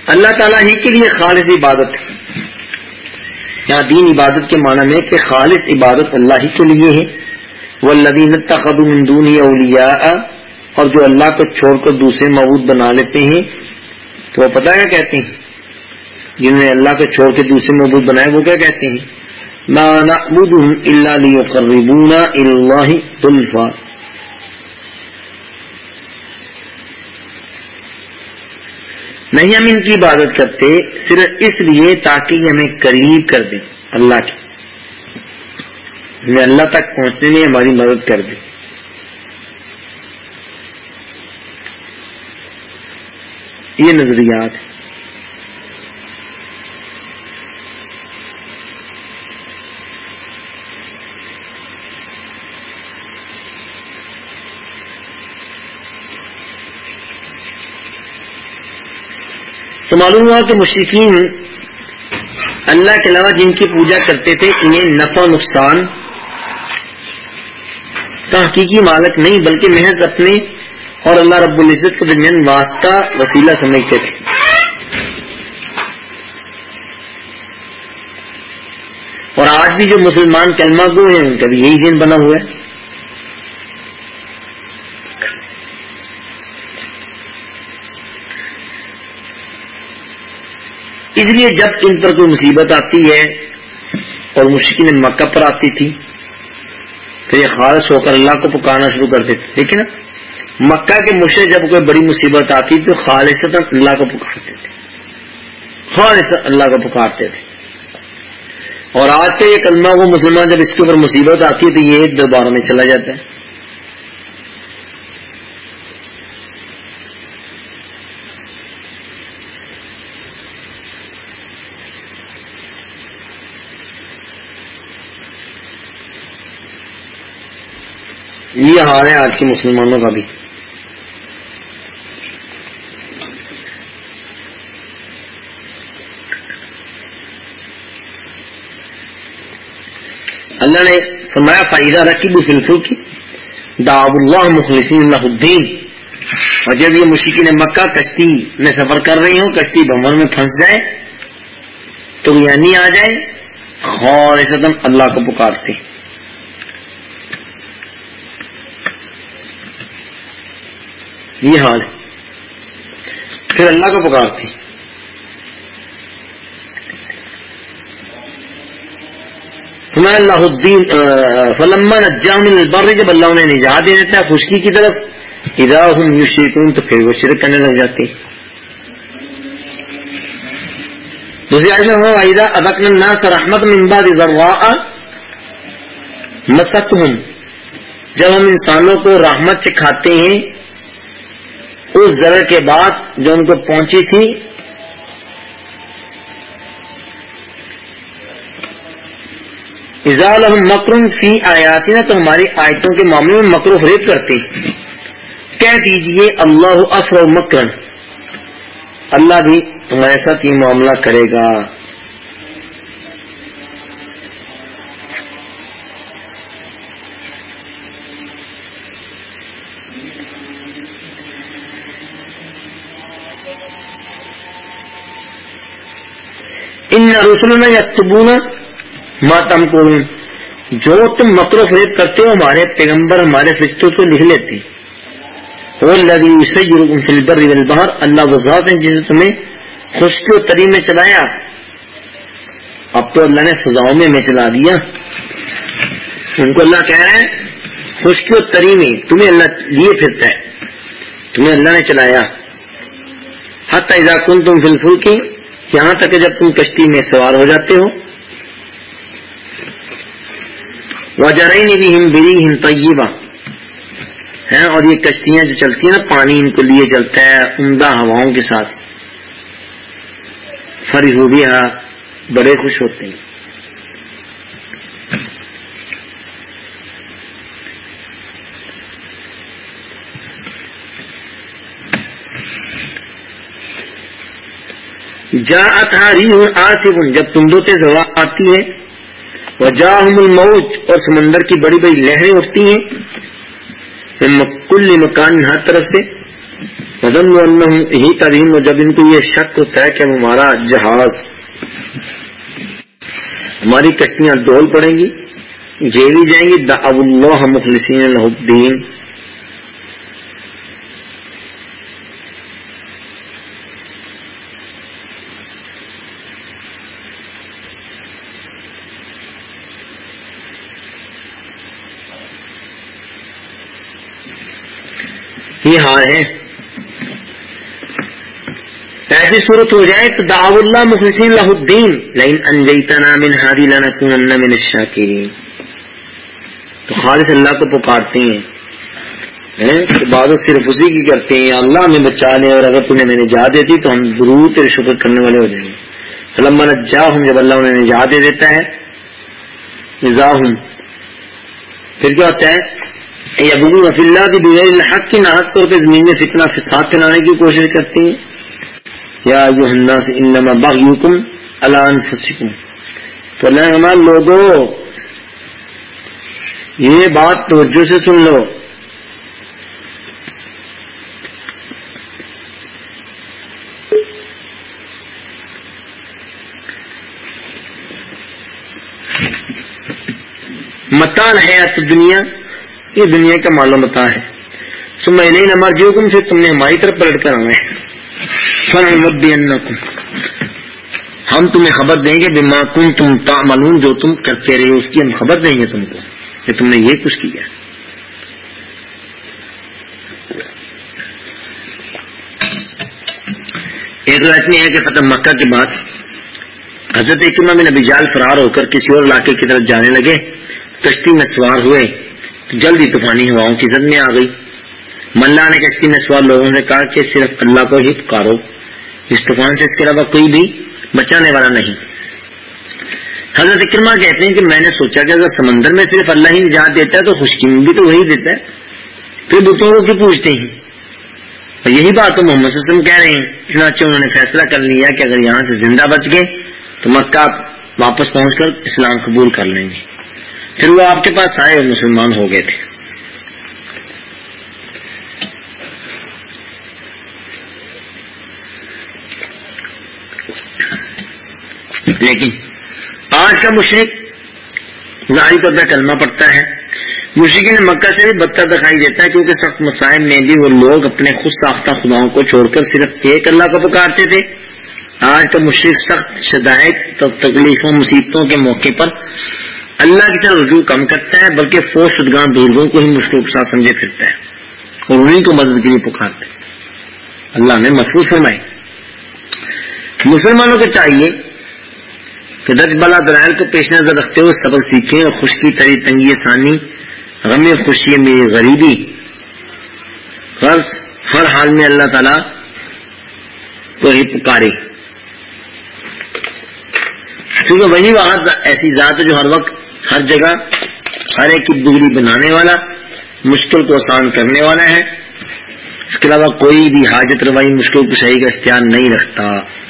اللہ تعالیٰ ہی کے لیے خالص عبادت ہے. یہاں دین عبادت کے معنی میں کہ خالص عبادت اللہ ہی کے لیے ہے. والذین اتخذوا من دونہ اولیاء، اور جو اللہ کو چھوڑ کر دوسرے معبود بنا لیتے ہیں تو وہ پتہ کیا کہتے ہیں؟ جنہوں نے اللہ کو چھوڑ کے دوسرے معبود بنائے وہ کیا کہتے ہیں؟ ما نعبدهم الا لیقربونا الی اللہ زلفی. نہیں ہم ان کی عبادت کرتے صرف اس لیے تاکہ یہ ہمیں قریب کر دیں اللہ کی، ہمیں اللہ تک پہنچنے میں ہماری مدد کر دیں. یہ نظریات ہیں. تو معلوم ہوا کہ مشرکین اللہ کے علاوہ جن کی پوجا کرتے تھے انہیں نفع و نقصان کا حقیقی مالک نہیں بلکہ محض اپنے اور اللہ رب العزت کے درمیان واسطہ وسیلہ سمجھتے تھے. اور آج بھی جو مسلمان کلمہ گو ہیں ان کا بھی یہی ذہن بنا ہوا ہے. اس لیے جب ان پر کوئی مصیبت آتی ہے اور مشرکین مکہ پر آتی تھی پھر یہ خالص ہو کر اللہ کو پکارنا شروع کر دیتے. دیکھیں نا، مکہ کے مشرک جب کوئی بڑی مصیبت آتی تو خالصتاً اللہ کو پکارتے تھے، خالص اللہ کو پکارتے تھے. اور آج کے یہ کلمہ وہ مسلمان جب اس کے اوپر مصیبت آتی ہے تو یہ ایک دربار میں چلا جاتا ہے. یہ حال ہے آج کے مسلمانوں کا بھی. اللہ نے فرمایا فَإِذَا رَكِبُوا فِي الْفُلْكِ دَعَوُا اللَّهَ مُخْلِصِينَ لَهُ الدِّينَ. اور جب یہ مشرکین مکہ کشتی میں سفر کر رہی ہوں، کشتی بھنور میں پھنس جائے تو یعنی آ جائے خالصتاً اللہ کو پکارتے. یہ حال ہے، پھر اللہ کو پکارتے. فَمَا اللَّهُ الدِّينَ فَلَمَّا نَجَّاهُمْ مِنَ الْبَرِّ، جب اللہ انہیں نجات دے دیتا ہے خشکی کی طرف، اِذَا هُمْ يُشْرِكُونَ تو پھر وہ شرک کرنے لگ جاتے ہیں. دوسری آیت میں وَإِذَا أَذَقْنَا النَّاسَ رَحْمَةً مِّن بَعْدِ ضَرَّاءَ مَسَّتْهُمْ، جب ہم انسانوں کو رحمت چکھاتے ہیں اس ضرر کے بعد جو ان کو پہنچی تھی. اذا لهم مکر فی آیاتنا، تو ہماری آیتوں کے معاملے میں مکر و فریب کرتے. کہہ دیجئے اللہ اسرع مکرا، اللہ بھی تمہارے ساتھ یہ معاملہ کرے گا. ان رسلنا یکتبون ما تمکرون، جو تم مکر و فریب کرتے ہو ہمارے پیغمبر ہمارے فرشتوں کو لکھ لیتے. هو الذی یسیرکم فی البر والبحر، اللہ وہ ذات ہے جس نے تمہیں خشکی و تری میں چلایا. اب تو اللہ نے فضاؤں میں چلا دیا. ان کو اللہ کہہ رہے ہیں خشکی و تری میں تمہیں اللہ لیے پھرتا ہے، تمہیں اللہ نے چلایا. حتی اذا کنتم فی الفلک، یہاں تک کہ جب تم کشتی میں سوار ہو جاتے ہو. وَجَرَيْنِ بِهِمْ بِرِيحٍ طَيِّبَةٍ، اور یہ کشتیاں جو چلتی ہیں نا پانی ان کو لیے چلتا ہے عمدہ ہواؤں کے ساتھ. فَرِحُوا بِهَا، بڑے خوش ہوتے ہیں. جاءتها ريح عاصف، جب تندوں سے ہوا آتی ہے. وجاءهم الموج، اور سمندر کی بڑی بڑی لہریں اٹھتی ہیں. من كل مکان، ہر طرف سے. وظنوا انہم احیط بہم، اور جب ان کو یہ شک ہوتا ہے کہ ہمارا جہاز، ہماری کشتیاں ڈول پڑیں گی، گھیری جائیں گی، دعوا اللہ مخلصین لہ الدین، یہ حال ہے. ایسی صورت ہو جائے تو دعوا اللہ مخلصین لہ الدین لئن انجیتنا من ہذہ لنکونن من الشاکرین، تو خالص اللہ کو پکارتے ہیں، عبادت صرف اسی کی کرتے ہیں، یا اللہ ہمیں بچا لے، اور اگر تم نے ہمیں نجات دے دی تو ہم ضرور تیرے شکر کرنے والے ہو جائیں گے. فلما نجاہم، جب اللہ انہیں نجات دے دیتا ہے، نجاہم، پھر کیا ہوتا ہے؟ یبغون فی اللہ بغیر الحق، کی ناحق طور پہ زمین میں فتنہ فساد پھیلانے کی کوشش کرتے ہیں. یا ایھا الناس انما بغیکم علی انفسکم، تو اللہ ہمارے لوگوں یہ بات توجہ سے سن لو، متاع الحیات الدنیا، یہ دنیا کا مال و متاع ہے. ثم الینا مرجعکم، پھر تم نے ہماری طرف پلٹ کر آنا ہے. فننبئنکم، ہم تمہیں خبر دیں گے، بما کنتم تعملون، جو تم کرتے رہے اس کی ہم خبر دیں گے تم کو کہ تم نے یہ کچھ کیا. ایک روایت میں ہے کہ فتح مکہ کے بعد حضرت اکرمہ بن ابی جہل فرار ہو کر کسی اور علاقے کی طرف جانے لگے. کشتی میں سوار ہوئے تو جلدی طوفانی ہواؤں کی زد میں آ گئی. ملا نے کشتی میں سوار لوگوں سے کہا کہ صرف اللہ کو ہی پکارو، اس طوفان سے اس کے علاوہ کوئی بھی بچانے والا نہیں. حضرت اکرمہ کہتے ہیں کہ میں نے سوچا کہ اگر سمندر میں صرف اللہ ہی نجات دیتا ہے تو خشکی میں بھی تو وہی دیتا ہے، پھر بتوں کو کیوں پوچھتے ہیں؟ اور یہی بات تو محمد صلی اللہ علیہ وسلم کہہ رہے ہیں. چنانچہ انہوں نے فیصلہ کر لیا کہ اگر یہاں سے زندہ بچ گئے تو مکہ واپس پہنچ کر اسلام قبول کر لیں گے. پھر وہ آپ کے پاس آئے اور مسلمان ہو گئے تھے. لیکن آج کا مشرک ظاہری طور پہ کلمہ پڑھتا ہے، مشرکین مکہ سے بھی بدتر دکھائی دیتا ہے، کیونکہ سخت مسائل میں بھی وہ لوگ اپنے خود ساختہ خداؤں کو چھوڑ کر صرف ایک اللہ کو پکارتے تھے. آج کا مشرک سخت شدائد، تکلیفوں، مصیبتوں کے موقع پر اللہ کی طرف رجوع کم کرتا ہے، بلکہ فوت شدگان بزرگوں کو ہی مشکل کے ساتھ سمجھے پھرتا ہے اور انہیں کو مدد کے لیے پکارتا ہے. اللہ نے محفوظ فرمائے. مسلمانوں کو چاہیے کہ دج بلا دلائل کو پیش نظر رکھتے ہوئے سبق سیکھیں اور خشکی تری تنگی ثانی، غم خوشی میں غریبی، غرض ہر حال میں اللہ تعالیٰ کو ہی پکارے، کیونکہ وہی وہاں ایسی ذات ہے جو ہر وقت ہر جگہ ہر ایک کی بگڑی بنانے والا، مشکل کو آسان کرنے والا ہے. اس کے علاوہ کوئی بھی حاجت روائی مشکل کشائی کا اختیار نہیں رکھتا.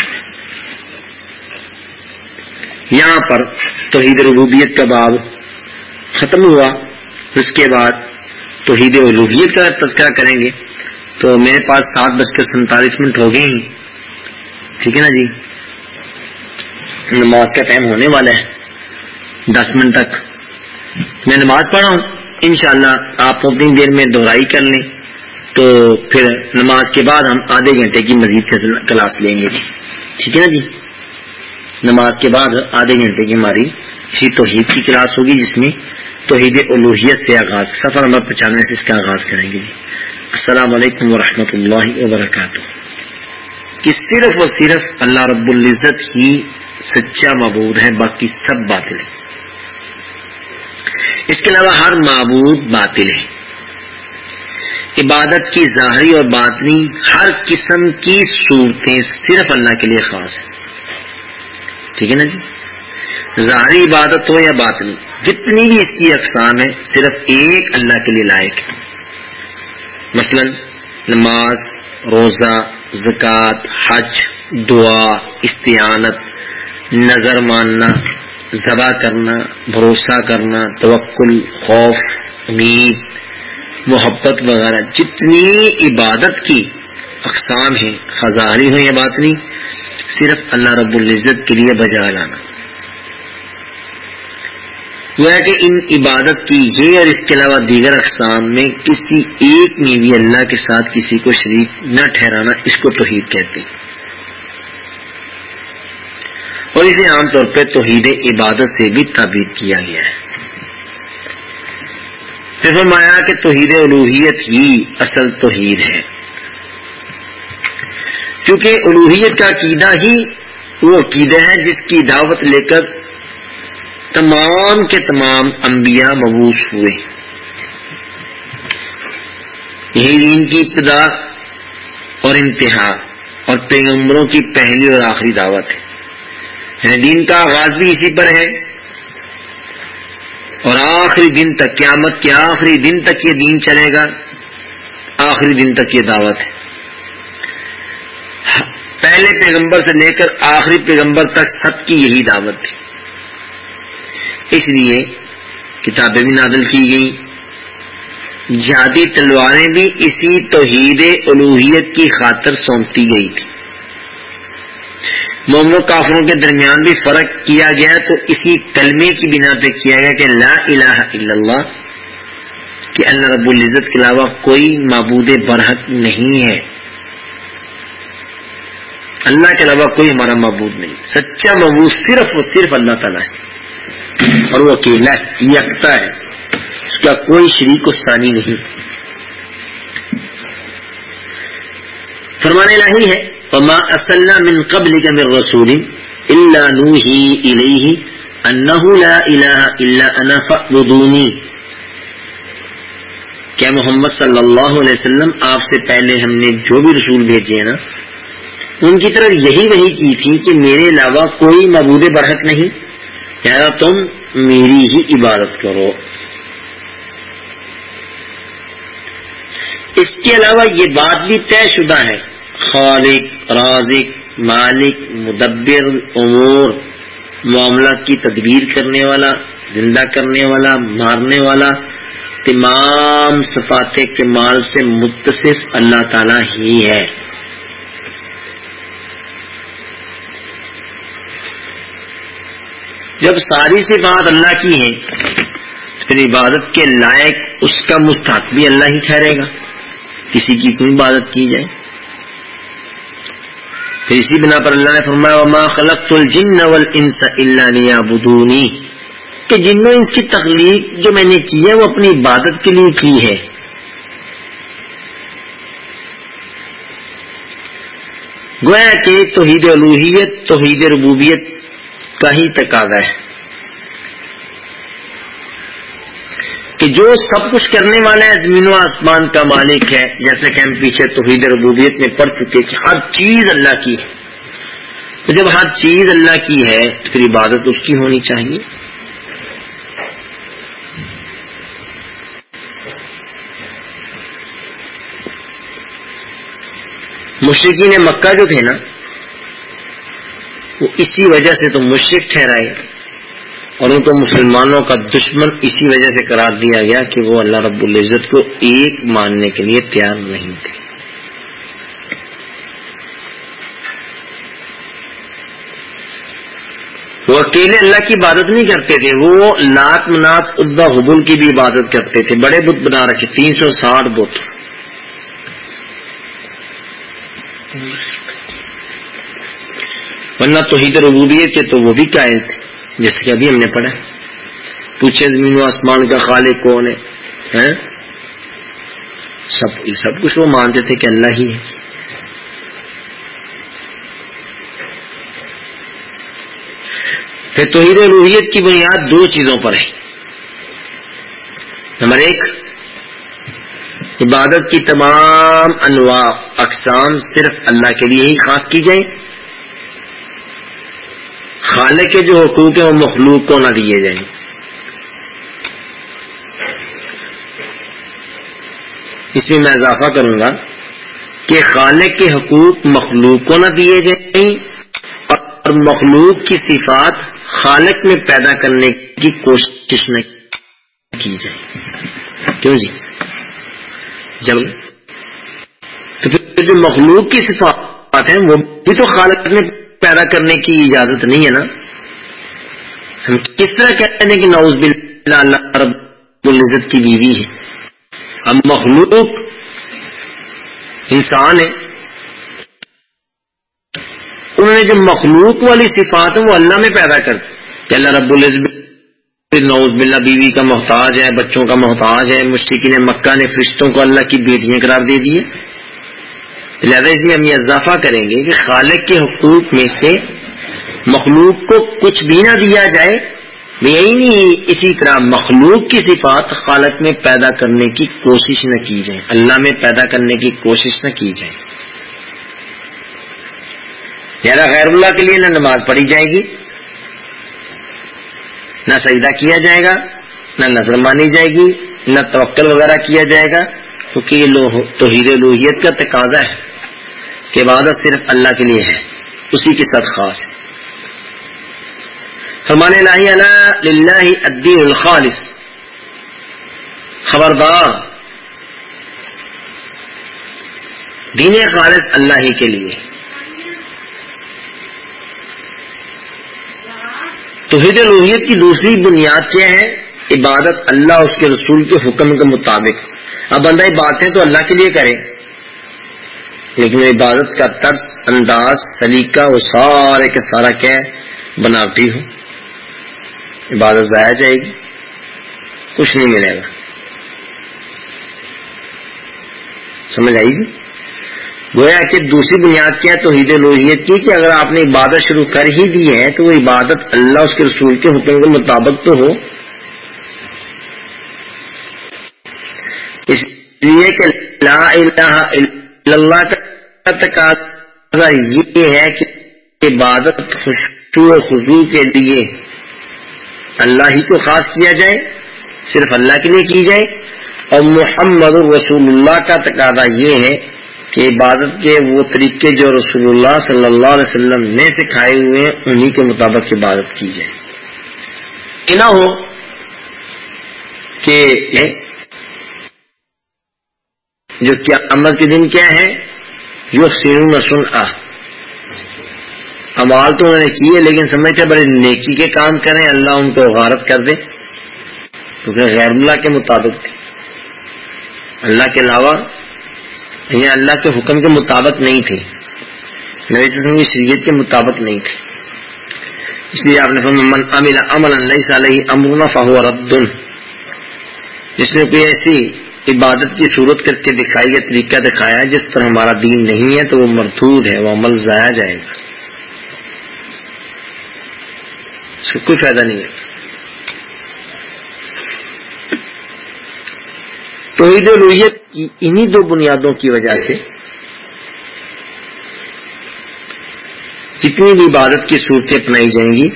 یہاں پر توحید ربوبیت کا باب ختم ہوا، اس کے بعد توحید الوہیت کا تذکرہ کریں گے. تو میرے پاس 7:47 ہو گئے ہیں، ٹھیک ہے نا جی. نماز کا ٹائم ہونے والا ہے 10 منٹ تک. میں نماز پڑھا ہوں، انشاءاللہ آپ اتنی دیر میں دہرائی کر لیں، تو پھر نماز کے بعد ہم آدھے گھنٹے کی مزید کلاس لیں گے جی، ٹھیک ہے نا جی. نماز کے بعد آدھے گھنٹے کی ہماری اسی توحید کی کلاس ہوگی، جس میں توحید الوہیت سے آغاز، سفر نمبر 95 سے اس کا آغاز کریں گے جی. السلام علیکم ورحمۃ اللہ وبرکاتہ. کہ صرف اور صرف اللہ رب العزت ہی سچا معبود ہے، باقی سب باطل ہے. اس کے علاوہ ہر معبود باطل ہے. عبادت کی ظاہری اور باطنی ہر قسم کی صورتیں صرف اللہ کے لیے خاص ہیں، ٹھیک ہے نا جی. ظاہری عبادت ہو یا باطنی، جتنی بھی اس کی اقسام ہے صرف ایک اللہ کے لیے لائق ہے. مثلا نماز، روزہ، زکوٰۃ، حج، دعا، استعانت، نظر ماننا، ذبح کرنا، بھروسہ کرنا، توکل، خوف، امید، محبت وغیرہ، جتنی عبادت کی اقسام ہیں، خزاری ہو یا باطنی، صرف اللہ رب العزت کے لیے بجا لانا. گویا کہ ان عبادت کی یہ اور اس کے علاوہ دیگر اقسام میں کسی ایک میں بھی اللہ کے ساتھ کسی کو شریک نہ ٹھہرانا، اس کو توحید کہتے ہیں. اور اسے عام طور پہ توحید عبادت سے بھی تعبیر کیا گیا ہے. پھر فرمایا کہ توحید الوہیت ہی اصل توحید ہے، کیونکہ الوہیت کا عقیدہ ہی وہ عقیدہ ہے جس کی دعوت لے کر تمام کے تمام انبیاء مبعوث ہوئے. یہی دین کی ابتدا اور انتہا اور پیغمبروں کی پہلی اور آخری دعوت ہے. دین کا آغاز بھی اسی پر ہے اور آخری دن تک، قیامت کے آخری دن تک یہ دین چلے گا. آخری دن تک یہ دعوت ہے. پہلے پیغمبر سے لے کر آخری پیغمبر تک سب کی یہی دعوت ہے. اس لیے کتابیں بھی نازل کی گئیں، جہادی تلواریں بھی اسی توحید الوہیت کی خاطر سونپتی گئی تھی. مومن و کافروں کے درمیان بھی فرق کیا گیا تو اسی کلمے کی بنا پہ کیا گیا کہ لا الہ الا اللہ، کہ اللہ رب العزت کے علاوہ کوئی معبود برحق نہیں ہے. اللہ کے علاوہ کوئی ہمارا معبود نہیں، سچا معبود صرف اور صرف اللہ تعالیٰ ہے، اور وہ اکیلا ہے، یکتا ہے، اس کا کوئی شریک و ثانی نہیں. فرمان الہی ہے وما ارسلنا من قبلک من رسول الا نوحی الیہ انہ لا الہ الا انا فاعبدونی. کیا محمد صلی اللہ علیہ وسلم آپ سے پہلے ہم نے جو بھی رسول بھیجے ہیں نا، ان کی طرف یہی وحی کی تھی کہ میرے علاوہ کوئی معبود برحق نہیں، لہذا تم میری ہی عبادت کرو. اس کے علاوہ یہ بات بھی طے شدہ ہے، خالق، رازق، مالک، مدبر امور، معاملات کی تدبیر کرنے والا، زندہ کرنے والا، مارنے والا، تمام صفات کمال سے متصف اللہ تعالی ہی ہے. جب ساری صفات اللہ کی ہیں پھر عبادت کے لائق اس کا مستحق بھی اللہ ہی ٹھہرے گا، کسی کی کوئی عبادت کی جائے. پھر اسی بنا پر اللہ نے فرمایا وما خلقت الجن والانس الا لیعبدونی، کہ جن و انس کی تخلیق جو میں نے کی ہے وہ اپنی عبادت کے لیے کی ہے. گویا کہ توحید الوہیت توحید ربوبیت کا ہی تقاضا ہے کہ جو سب کچھ کرنے والا ہے، زمین و آسمان کا مالک ہے، جیسے کہ ہم پیچھے توحید ربوبیت میں پڑھ چکے کہ ہر چیز اللہ کی ہے. تو جب ہر چیز اللہ کی ہے تو پھر عبادت اس کی ہونی چاہیے. مشرکین مکہ جو تھے نا، وہ اسی وجہ سے تو مشرک ٹھہرائے اور ان کو مسلمانوں کا دشمن اسی وجہ سے قرار دیا گیا کہ وہ اللہ رب العزت کو ایک ماننے کے لیے تیار نہیں تھے. وہ اکیلے اللہ کی عبادت نہیں کرتے تھے، وہ لات منات عزا حبل کی بھی عبادت کرتے تھے. بڑے بت بنا رکھے، 360 بت. ورنہ توحید ربوبیت کے تو وہ بھی قائل تھے، جیسے کہ ابھی ہم نے پڑھا. پوچھے زمین و آسمان کا خالق کون ہے؟ سب کچھ وہ مانتے تھے کہ اللہ ہی ہے. پھر توحید الوہیت کی بنیاد دو چیزوں پر ہے. نمبر ایک، عبادت کی تمام انواع اقسام صرف اللہ کے لیے ہی خاص کی جائیں. خالق کے جو حقوق ہیں وہ مخلوق کو نہ دیے جائیں. اس میں اضافہ کروں گا کہ خالق کے حقوق مخلوق کو نہ دیے جائیں اور مخلوق کی صفات خالق میں پیدا کرنے کی کوشش نہ کی جائے. کیوں جی؟ جب تو پھر جو مخلوق کی صفات ہیں وہ بھی تو خالق میں پیدا کرنے کی اجازت نہیں ہے نا. ہم کس طرح کہتے ہیں کہ نعوذ باللہ اللہ رب العزت کی بیوی ہے؟ اب مخلوق انسان ہے، انہوں نے جو مخلوق والی صفات ہیں وہ اللہ میں پیدا کر کہ اللہ رب العزت نعوذ باللہ بیوی کا محتاج ہے، بچوں کا محتاج ہے. مشرکین مکہ نے فرشتوں کو اللہ کی بیٹیاں قرار دے دیے. لہذا اس میں ہم یہ اضافہ کریں گے کہ خالق کے حقوق میں سے مخلوق کو کچھ بھی نہ دیا جائے، یہی نہیں اسی طرح مخلوق کی صفات خالق میں پیدا کرنے کی کوشش نہ کی جائے، اللہ میں پیدا کرنے کی کوشش نہ کی جائے. یعنی غیر اللہ کے لیے نہ نماز پڑھی جائے گی، نہ سجدہ کیا جائے گا، نہ نظر مانی جائے گی، نہ توکل وغیرہ کیا جائے گا، کیونکہ یہ توحید الوہیت کا تقاضا ہے کہ عبادت صرف اللہ کے لیے ہے، اسی کے ساتھ خاص ہے. فرمانے الہی الا للہ الدین الخالص، خبردار دین خالص اللہ ہی کے لیے. توحید الوہیت کی دوسری بنیاد کیا ہے؟ عبادت اللہ اس کے رسول کے حکم کے مطابق. اب بندہ عبادتیں تو اللہ کے لیے کرے، لیکن عبادت کا طرز، انداز، سلیقہ وہ سارے کے سارا کیا ہے؟ بناوٹی ہو. عبادت ضائع جائے گی، کچھ نہیں ملے گا. سمجھ آئی گی؟ گویا کہ دوسری بنیاد کیا ہے توحید الوہیت کی کہ اگر آپ نے عبادت شروع کر ہی دی ہے تو وہ عبادت اللہ اس کے رسول کے حکم کے مطابق تو ہو. اس لیے کہ لا الہ الا اللہ کا تقاضا یہ ہے کہ عبادت خشوع و خضوع کے لیے اللہ ہی کو خاص کیا جائے، صرف اللہ کے لیے کی جائے. اور محمد رسول اللہ کا تقاضا یہ ہے کہ عبادت کے وہ طریقے جو رسول اللہ صلی اللہ علیہ وسلم نے سکھائے ہوئے ہیں انہی کے مطابق عبادت کی جائے. یہ نہ ہو کہ جو قیامت کے دن کیا ہے، یحسنون صنعا، امال تو انہوں نے کیے لیکن سمجھتے بڑے نیکی کے کام کریں، اللہ ان کو غارت کر دے، کیونکہ غیر اللہ کے مطابق تھے، اللہ کے علاوہ یہ اللہ کے حکم کے مطابق نہیں تھے، نبی صلی اللہ علیہ وسلم کی شریعت کے مطابق نہیں تھے. اس لیے آپ نے فرمایا من عمل عملا لیس علیہ امرنا فہو رد، جس نے کوئی ایسی عبادت کی صورت کر کے دکھائی یا طریقہ دکھایا جس پر ہمارا دین نہیں ہے تو وہ مردود ہے، وہ عمل ضائع جائے گا، اس کا کوئی فائدہ نہیں ہے. توحید الوہیت کی انہی دو بنیادوں کی وجہ سے جتنی بھی عبادت کی صورتیں اپنائی جائیں گی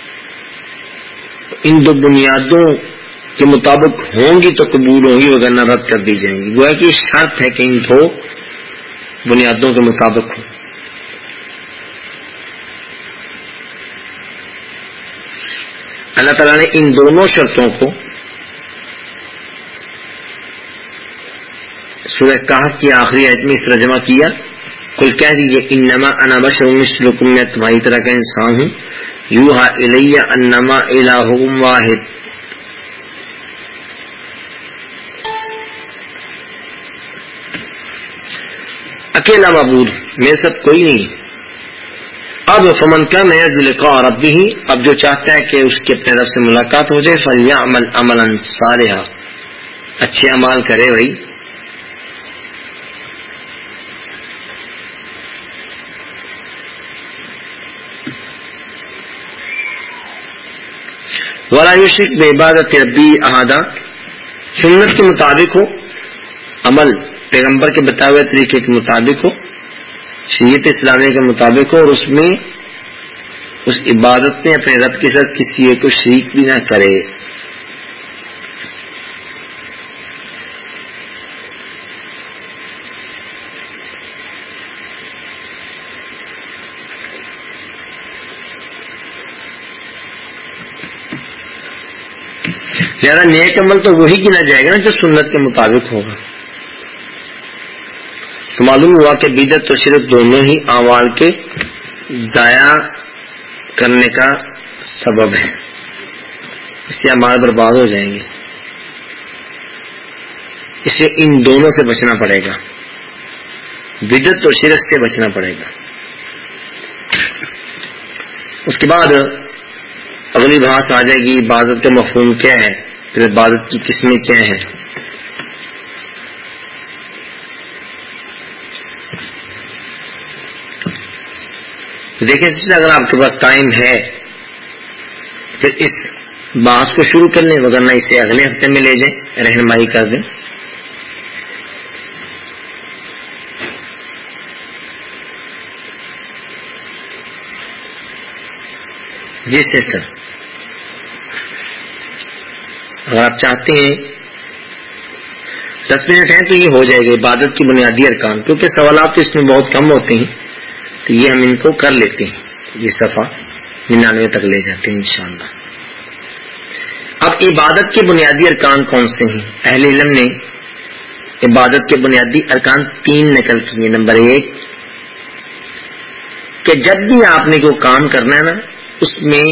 ان دو بنیادوں کے مطابق ہوں گی تو قبول ہوں گی، وگرنہ رد کر دی جائیں گی. گویا کہ شرط ہے کہ ان دو بنیادوں کے مطابق ہو. اللہ تعالیٰ نے ان دونوں شرطوں کو سورہ کہف کی آخری آیت میں اس طرح جمع کیا، قل کہہ دیجیے انما انا بشر مثلکم، میں تمہاری طرح کا انسان ہوں، یوحا الی انما الہکم واحد، اکیلا معبود میرے ساتھ کوئی نہیں. اب فمن کان یرجو لقاء ربہ، اب جو چاہتا ہے کہ اس کے اپنے رب سے ملاقات ہو جائے، فلیعمل عملا صالحا، اچھے اعمال کرے بھائی. ولا یشرک بعبادت ربی احدا، سنت کے مطابق ہو، عمل پیغمبر کے بتائے ہوئے طریقے کے مطابق ہو، شریعت اسلامیہ کے مطابق ہو، اور اس میں اس عبادت میں اپنے رب کے ساتھ کسی ایک کو شریک بھی نہ کرے. لہذا نیک عمل تو وہی گنا جائے گا نا جو سنت کے مطابق ہوگا. تو معلوم ہوا کہ بدعت و شرک دونوں ہی اعمال کے ضائع کرنے کا سبب ہے، اس سے اعمال برباد ہو جائیں گے. اسے ان دونوں سے بچنا پڑے گا، بدعت و شرک سے بچنا پڑے گا. اس کے بعد اگلی بحث آ جائے گی عبادت کا مفہوم کیا ہے، پھر عبادت کی قسمیں کیا ہیں. دیکھیں اگر آپ کے پاس ٹائم ہے پھر اس بحث کو شروع کر لیں، وگرنہ اسے اگلے ہفتے میں لے جائیں، رہنمائی کر دیں. جی سسٹر، اگر آپ چاہتے ہیں 10 منٹ ہیں تو یہ ہو جائے گا عبادت کی بنیادی ارکان، کیونکہ سوالات اس میں بہت کم ہوتے ہیں تو یہ ہم ان کو کر لیتے ہیں، یہ صفحہ 99 تک لے جاتے ہیں انشاءاللہ. اب عبادت کے بنیادی ارکان کون سے ہیں؟ اہل علم نے عبادت کے بنیادی ارکان 3 نقل کیے. نمبر 1 کہ جب بھی آپ نے کوئی کام کرنا ہے نا، اس میں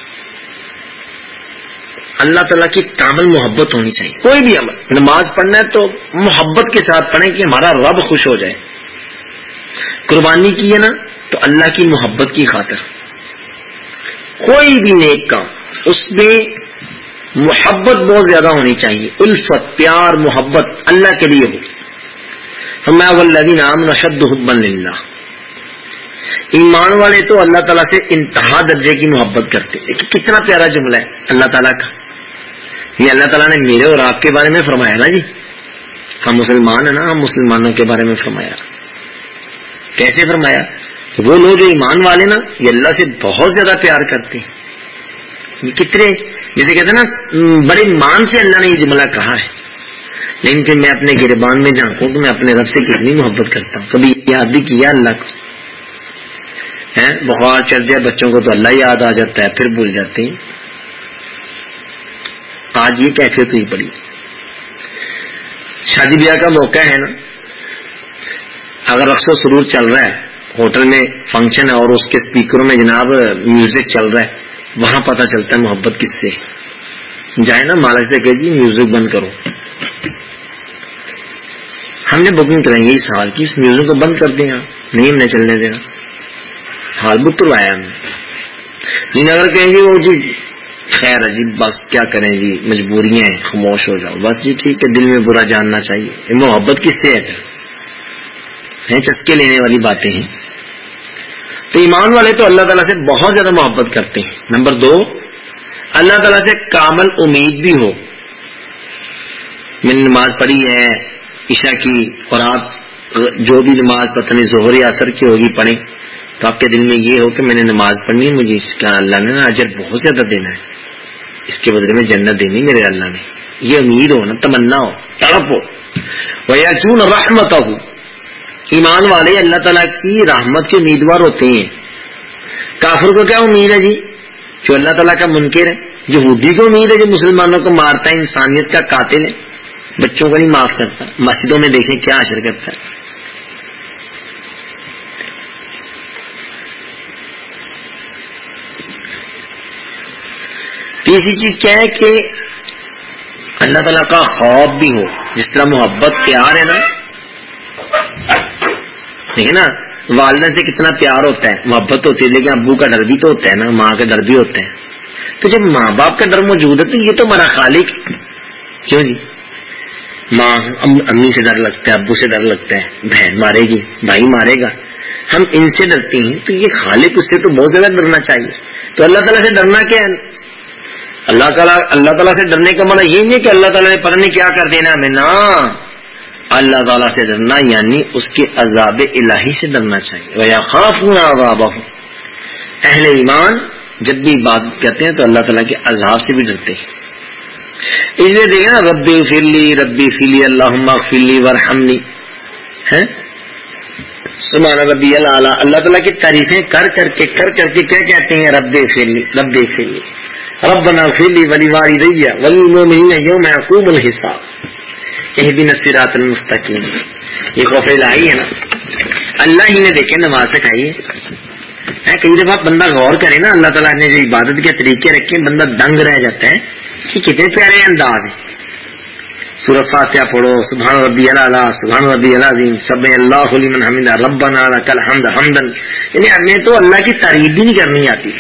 اللہ تعالیٰ کی کامل محبت ہونی چاہیے. کوئی بھی عمل، نماز پڑھنا ہے تو محبت کے ساتھ پڑھیں کہ ہمارا رب خوش ہو جائے. قربانی کی ہے نا تو اللہ کی محبت کی خاطر. کوئی بھی نیک کام اس میں محبت بہت زیادہ ہونی چاہیے، الفت، پیار، محبت اللہ کے لیے ہو. فرمایا والذین آمنوا اشد حبا للہ، ایمان والے تو اللہ تعالیٰ سے انتہا درجے کی محبت کرتے. کتنا پیارا جملہ ہے اللہ تعالیٰ کا. یہ اللہ تعالیٰ نے میرے اور آپ کے بارے میں فرمایا نا جی. ہم مسلمان ہیں نا، ہم مسلمانوں کے بارے میں فرمایا. کیسے فرمایا؟ وہ لوگ جو ایمان والے نا یہ اللہ سے بہت زیادہ پیار کرتے ہیں. یہ کتنے، جیسے کہتے ہیں نا بڑے مان سے اللہ نے یہ جملہ کہا ہے. لیکن پھر میں اپنے گریبان میں جھانکوں تو میں اپنے رب سے کتنی محبت کرتا ہوں. کبھی یاد بھی کیا اللہ کو؟ بخار چڑھ جائے بچوں کو تو اللہ یاد آ جاتا ہے، پھر بھول جاتے ہیں. آج یہ کیفیت ہوئی پڑی. شادی بیاہ کا موقع ہے نا، اگر رقص و سرور چل رہا ہے، ہوٹل میں فنکشن ہے اور اس کے اسپیکروں میں جناب میوزک چل رہا ہے، وہاں پتہ چلتا ہے محبت کس سے. جائے نا مالک سے کہ جی میوزک بند کرو. ہم نے بکنگ کرائی ہے اس حال کی، اس میوزک کو بند کر دیں. نہیں ہم نے چلنے دینا، حال بک کروایا ہم نے. لیکن اگر کہیں جی وہ جی خیر ہے جی بس کیا کریں جی مجبوریاں ہیں، خاموش ہو جاؤ بس جی ٹھیک ہے، دل میں برا جاننا چاہیے. محبت کس سے ہے؟ پھر چسکے لینے والی باتیں ہیں. تو ایمان والے تو اللہ تعالیٰ سے بہت زیادہ محبت کرتے ہیں. نمبر 2 اللہ تعالیٰ سے کامل امید بھی ہو. میں نے نماز پڑھی ہے عشاء کی، اور آپ جو بھی نماز پتہ نہیں ظہر یا عصر کی ہوگی پڑھیں، تو آپ کے دل میں یہ ہو کہ میں نے نماز پڑھنی ہے، مجھے اس کا اللہ نے اجر بہت زیادہ دینا ہے، اس کے بدلے میں جنت دینی میرے اللہ نے. یہ امید ہو نا، تمنا ہو، تڑپ ہو. وَيَرْجُونَ رَحْمَتَهُ، ایمان والے اللہ تعالیٰ کی رحمت کے امیدوار ہوتے ہیں. کافر کو کیا امید ہے جی؟ جو اللہ تعالیٰ کا منکر ہے. یہودی کو امید ہے جو مسلمانوں کو مارتا ہے، انسانیت کا قاتل ہے، بچوں کو نہیں معاف کرتا. مسجدوں میں دیکھیں کیا اشر کرتا ہے. تیسری چیز کیا ہے کہ اللہ تعالیٰ کا خوف بھی ہو. جس طرح محبت پیار ہے نا، دیکھیں نا والدہ سے کتنا پیار ہوتا ہے، محبت ہوتی ہے، لیکن ابو کا ڈر بھی تو ہوتا ہے نا، ماں کا ڈر بھی ہوتا ہے. تو جب ماں باپ کا ڈر موجود ہے تو یہ تو ہمارا خالق کیوں جی. ماں امی سے ڈر لگتا ہے، ابو سے ڈر لگتا ہے، بہن مارے گی، بھائی مارے گا، ہم ان سے ڈرتے ہیں. تو یہ خالق اس سے تو بہت زیادہ ڈرنا چاہیے. تو اللہ تعالیٰ سے ڈرنا کیا ہے؟ اللہ تعالیٰ سے ڈرنے کا معنی یہ نہیں ہے کہ اللہ تعالیٰ نے پتہ نہیں کیا کر دینا ہمیں. نا اللہ تعالیٰ سے ڈرنا یعنی اس کے عذاب الہی سے ڈرنا چاہیے. وَيَخَافُونَ عَذَابَهُ، اہل ایمان جب بھی بات کہتے ہیں تو اللہ تعالیٰ کے عذاب سے بھی ڈرتے ہیں. اس لیے دیکھیں نا ربی اغفر لی، ربی اغفر لی، اللہم اغفر لی وارحمنی، سبحان ربی الاعلیٰ. اللہ تعالیٰ کی تعریفیں کر کر کے کیا کہتے ہیں؟ ربی اغفر لی، ربی اغفر لی، ربنا اغفر لی ولوالدی وللمؤمنین یوم یقوم الحساب، اہدنا الصراط المستقیم. یہ خوف الہی ہے نا, اللہ ہی نے دیکھے نماز سکھائی ہے. کئی دفعہ بندہ غور کرے نا, اللہ تعالیٰ نے جو عبادت کے طریقے رکھے بندہ دنگ رہ جاتا ہے کہ کتنے پیارے انداز ہیں. سورۃ فاتحہ پڑھو, سبحان ربی الاعلیٰ, سبحان ربی العظیم, سبح اللہ لمن حمدہ, ربنا لک الحمد حمدا. یعنی ہمیں تو اللہ کی تعریف بھی نہیں کرنی آتی.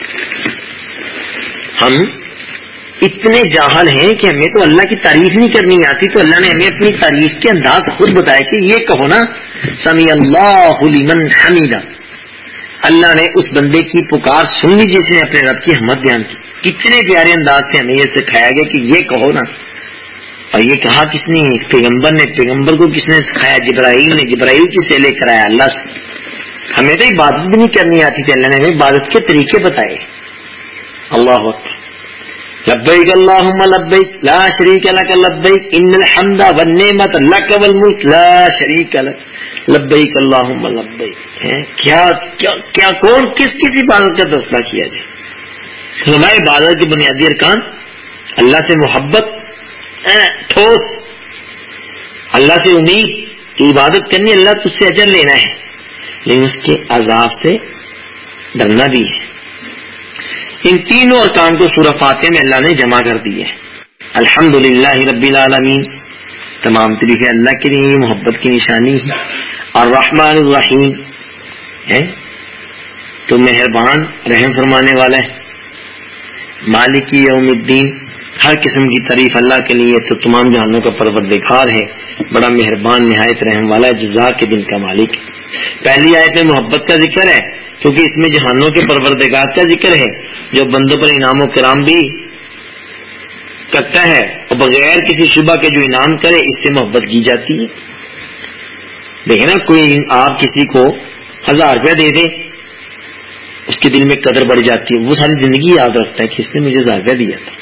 ہم اتنے جاہل ہیں کہ ہمیں تو اللہ کی تعریف نہیں کرنی آتی, تو اللہ نے ہمیں اپنی تعریف کے انداز خود بتایا کہ یہ کہو نا سمیع اللہ لمن حمیدہ. اللہ نے اس بندے کی پکار سن لی جس نے اپنے رب کی حمد بیان کی. کتنے پیارے انداز سے ہمیں یہ سکھایا گیا کہ یہ کہو نا. اور یہ کہا کس نے؟ پیغمبر نے. پیغمبر کو کس نے سکھایا؟ جبرائیل نے. جبرائیل کس سے لے کر آیا؟ اللہ سے. ہمیں تو عبادت بھی نہیں کرنی آتی تھی, اللہ نے ہمیں عبادت کے طریقے بتائے. اللہ اکبر. لبیک اللہم لبیک لا شریک لک لبیک ان الحمد والنعمت لک والملک لا شریک لک لبیک اللہم لبیک. کیا کون کس عبادت کا تذکرہ کیا جائے؟ ہماری عبادت کے بنیادی ارکان اللہ سے محبت, ٹھوس اللہ سے امید کہ عبادت کرنی, اللہ تجھ سے اجر لینا ہے, لیکن اس کے عذاب سے ڈرنا بھی ہے. ان تینوں ارکان کو سورہ فاتحہ میں اللہ نے جمع کر دی ہے. الحمدللہ رب العالمین, تمام طریقے اللہ کے لیے, محبت کی نشانی ہے. الرحمن الرحیم ہے تو مہربان رحم فرمانے والا ہے. مالک یوم الدین, ہر قسم کی تعریف اللہ کے لیے, تو تمام جہانوں کا پروردگار ہے, بڑا مہربان نہایت رحم والا ہے, جزا کے دن کا مالک. پہلی آیت میں محبت کا ذکر ہے کیونکہ اس میں جہانوں کے پروردگار کا ذکر ہے جو بندوں پر انعام و کرام بھی کرتا ہے, اور بغیر کسی شبہ کے جو انعام کرے اس سے محبت کی جاتی ہے. دیکھیں نا, کوئی آپ کسی کو 1000 روپیہ دے دیں, اس کے دل میں قدر بڑھ جاتی ہے, وہ ساری زندگی یاد رکھتا ہے کہ اس نے مجھے 1000 روپیہ دیا تھا.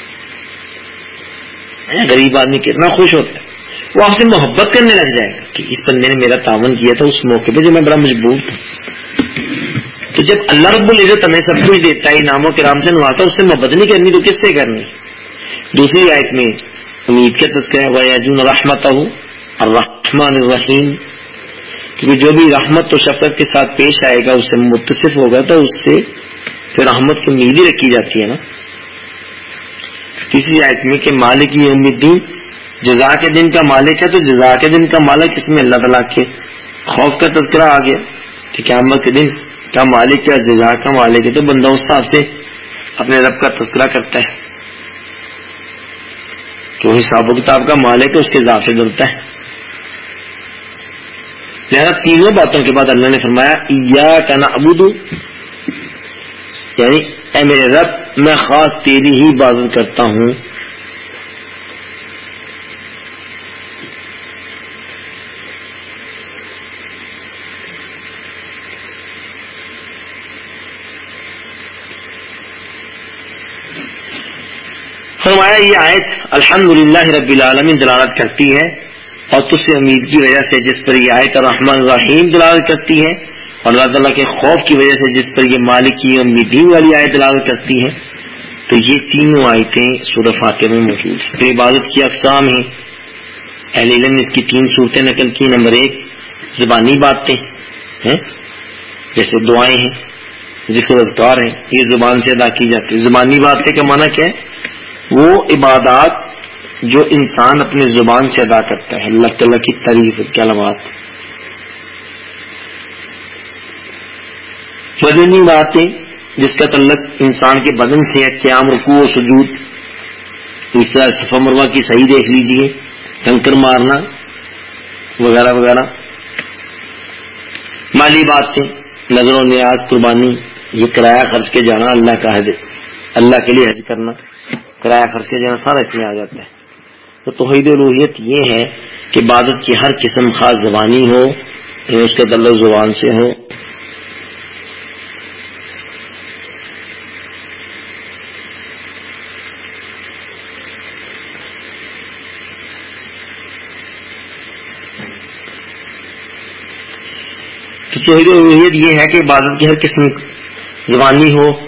غریب آدمی کتنا خوش ہوتا ہے, وہ آپ سے محبت کرنے لگ جائے گا کہ اس بندے نے میرا تعاون کیا تھا اس موقع پہ جب میں بڑا مجبور تھا. تو جب اللہ رب العزت ہمیں سب کچھ دیتا ہے, انعام و کرام سے نوازتا ہے, اس سے محبت نہیں کرنی تو کس سے کرنی؟ دوسری آیت میں امید کا تذکرہ ہے, وَيَرْجُونَ رَحْمَتَهُ الرحمن الرحیم, کیونکہ جو بھی رحمت و شفقت کے ساتھ پیش آئے گا اس سے متصف ہوگا تو اس سے پھر رحمت کی امید ہی رکھی جاتی ہے نا. تیسری آیت میں کہ مالک یوم الدین, جزا کے دن کا مالک ہے, تو جزا کے دن کا مالک اس میں اللہ تعالیٰ کے خوف کا تذکرہ آ گیا کہ قیامت کے دن کا مالک کیا, جزا کا مالک ہے, تو بندہ اس حساب سے اپنے رب کا تذکرہ کرتا ہے کہ وہ حساب و کتاب کا مالک ہے, اس کے عذاب سے ڈرتا ہے. لہذا تینوں باتوں کے بعد اللہ نے فرمایا ایاک نعبد, یعنی اے میرے رب میں خاص تیری ہی عبادت کرتا ہوں. فرمایا یہ آیت الحمدللہ رب العالمین دلالت کرتی ہے, اور تجھ سے امید کی وجہ سے جس پر یہ آیت الرحمن الرحیم دلالت کرتی ہے, اور اللہ تعالیٰ کے خوف کی وجہ سے جس پر یہ مالک کی امیدین والی آیت دلالت کرتی ہے. تو یہ تینوں آیتیں سورہ فاتحہ میں موجود ہیں. تو عبادت کی اقسام ہیں, اہل علم نے اس کی 3 صورتیں نقل کی. نمبر 1 زبانی باتیں ہیں جیسے دعائیں ہیں, ذکر اذکار ہیں, یہ زبان سے ادا کی جاتی ہے. زبانی باتیں کا معنی کیا ہے؟ وہ عبادات جو انسان اپنی زبان سے ادا کرتا ہے, اللہ تعالیٰ کی تعریف, کلمات. بدنی باتیں جس کا تعلق انسان کے بدن سے ہے, قیام, رکوع و سجود, اس طرح صفا مروہ کی صحیح دیکھ لیجئے, کنکر مارنا وغیرہ وغیرہ. مالی باتیں نظر و نیاز, قربانی, یہ کرایہ خرچ کے جانا, اللہ کا حج, اللہ کے لیے حج کرنا, کرایہ خرچ کے جانا, سارا اس میں آ جاتا ہے. تو توحید الوہیت یہ ہے کہ عبادت کی ہر قسم خاص زبانی ہو, اس کا تعلق زبان سے ہو. تو توحید الوہیت یہ ہے کہ عبادت کی ہر قسم زبانی ہو,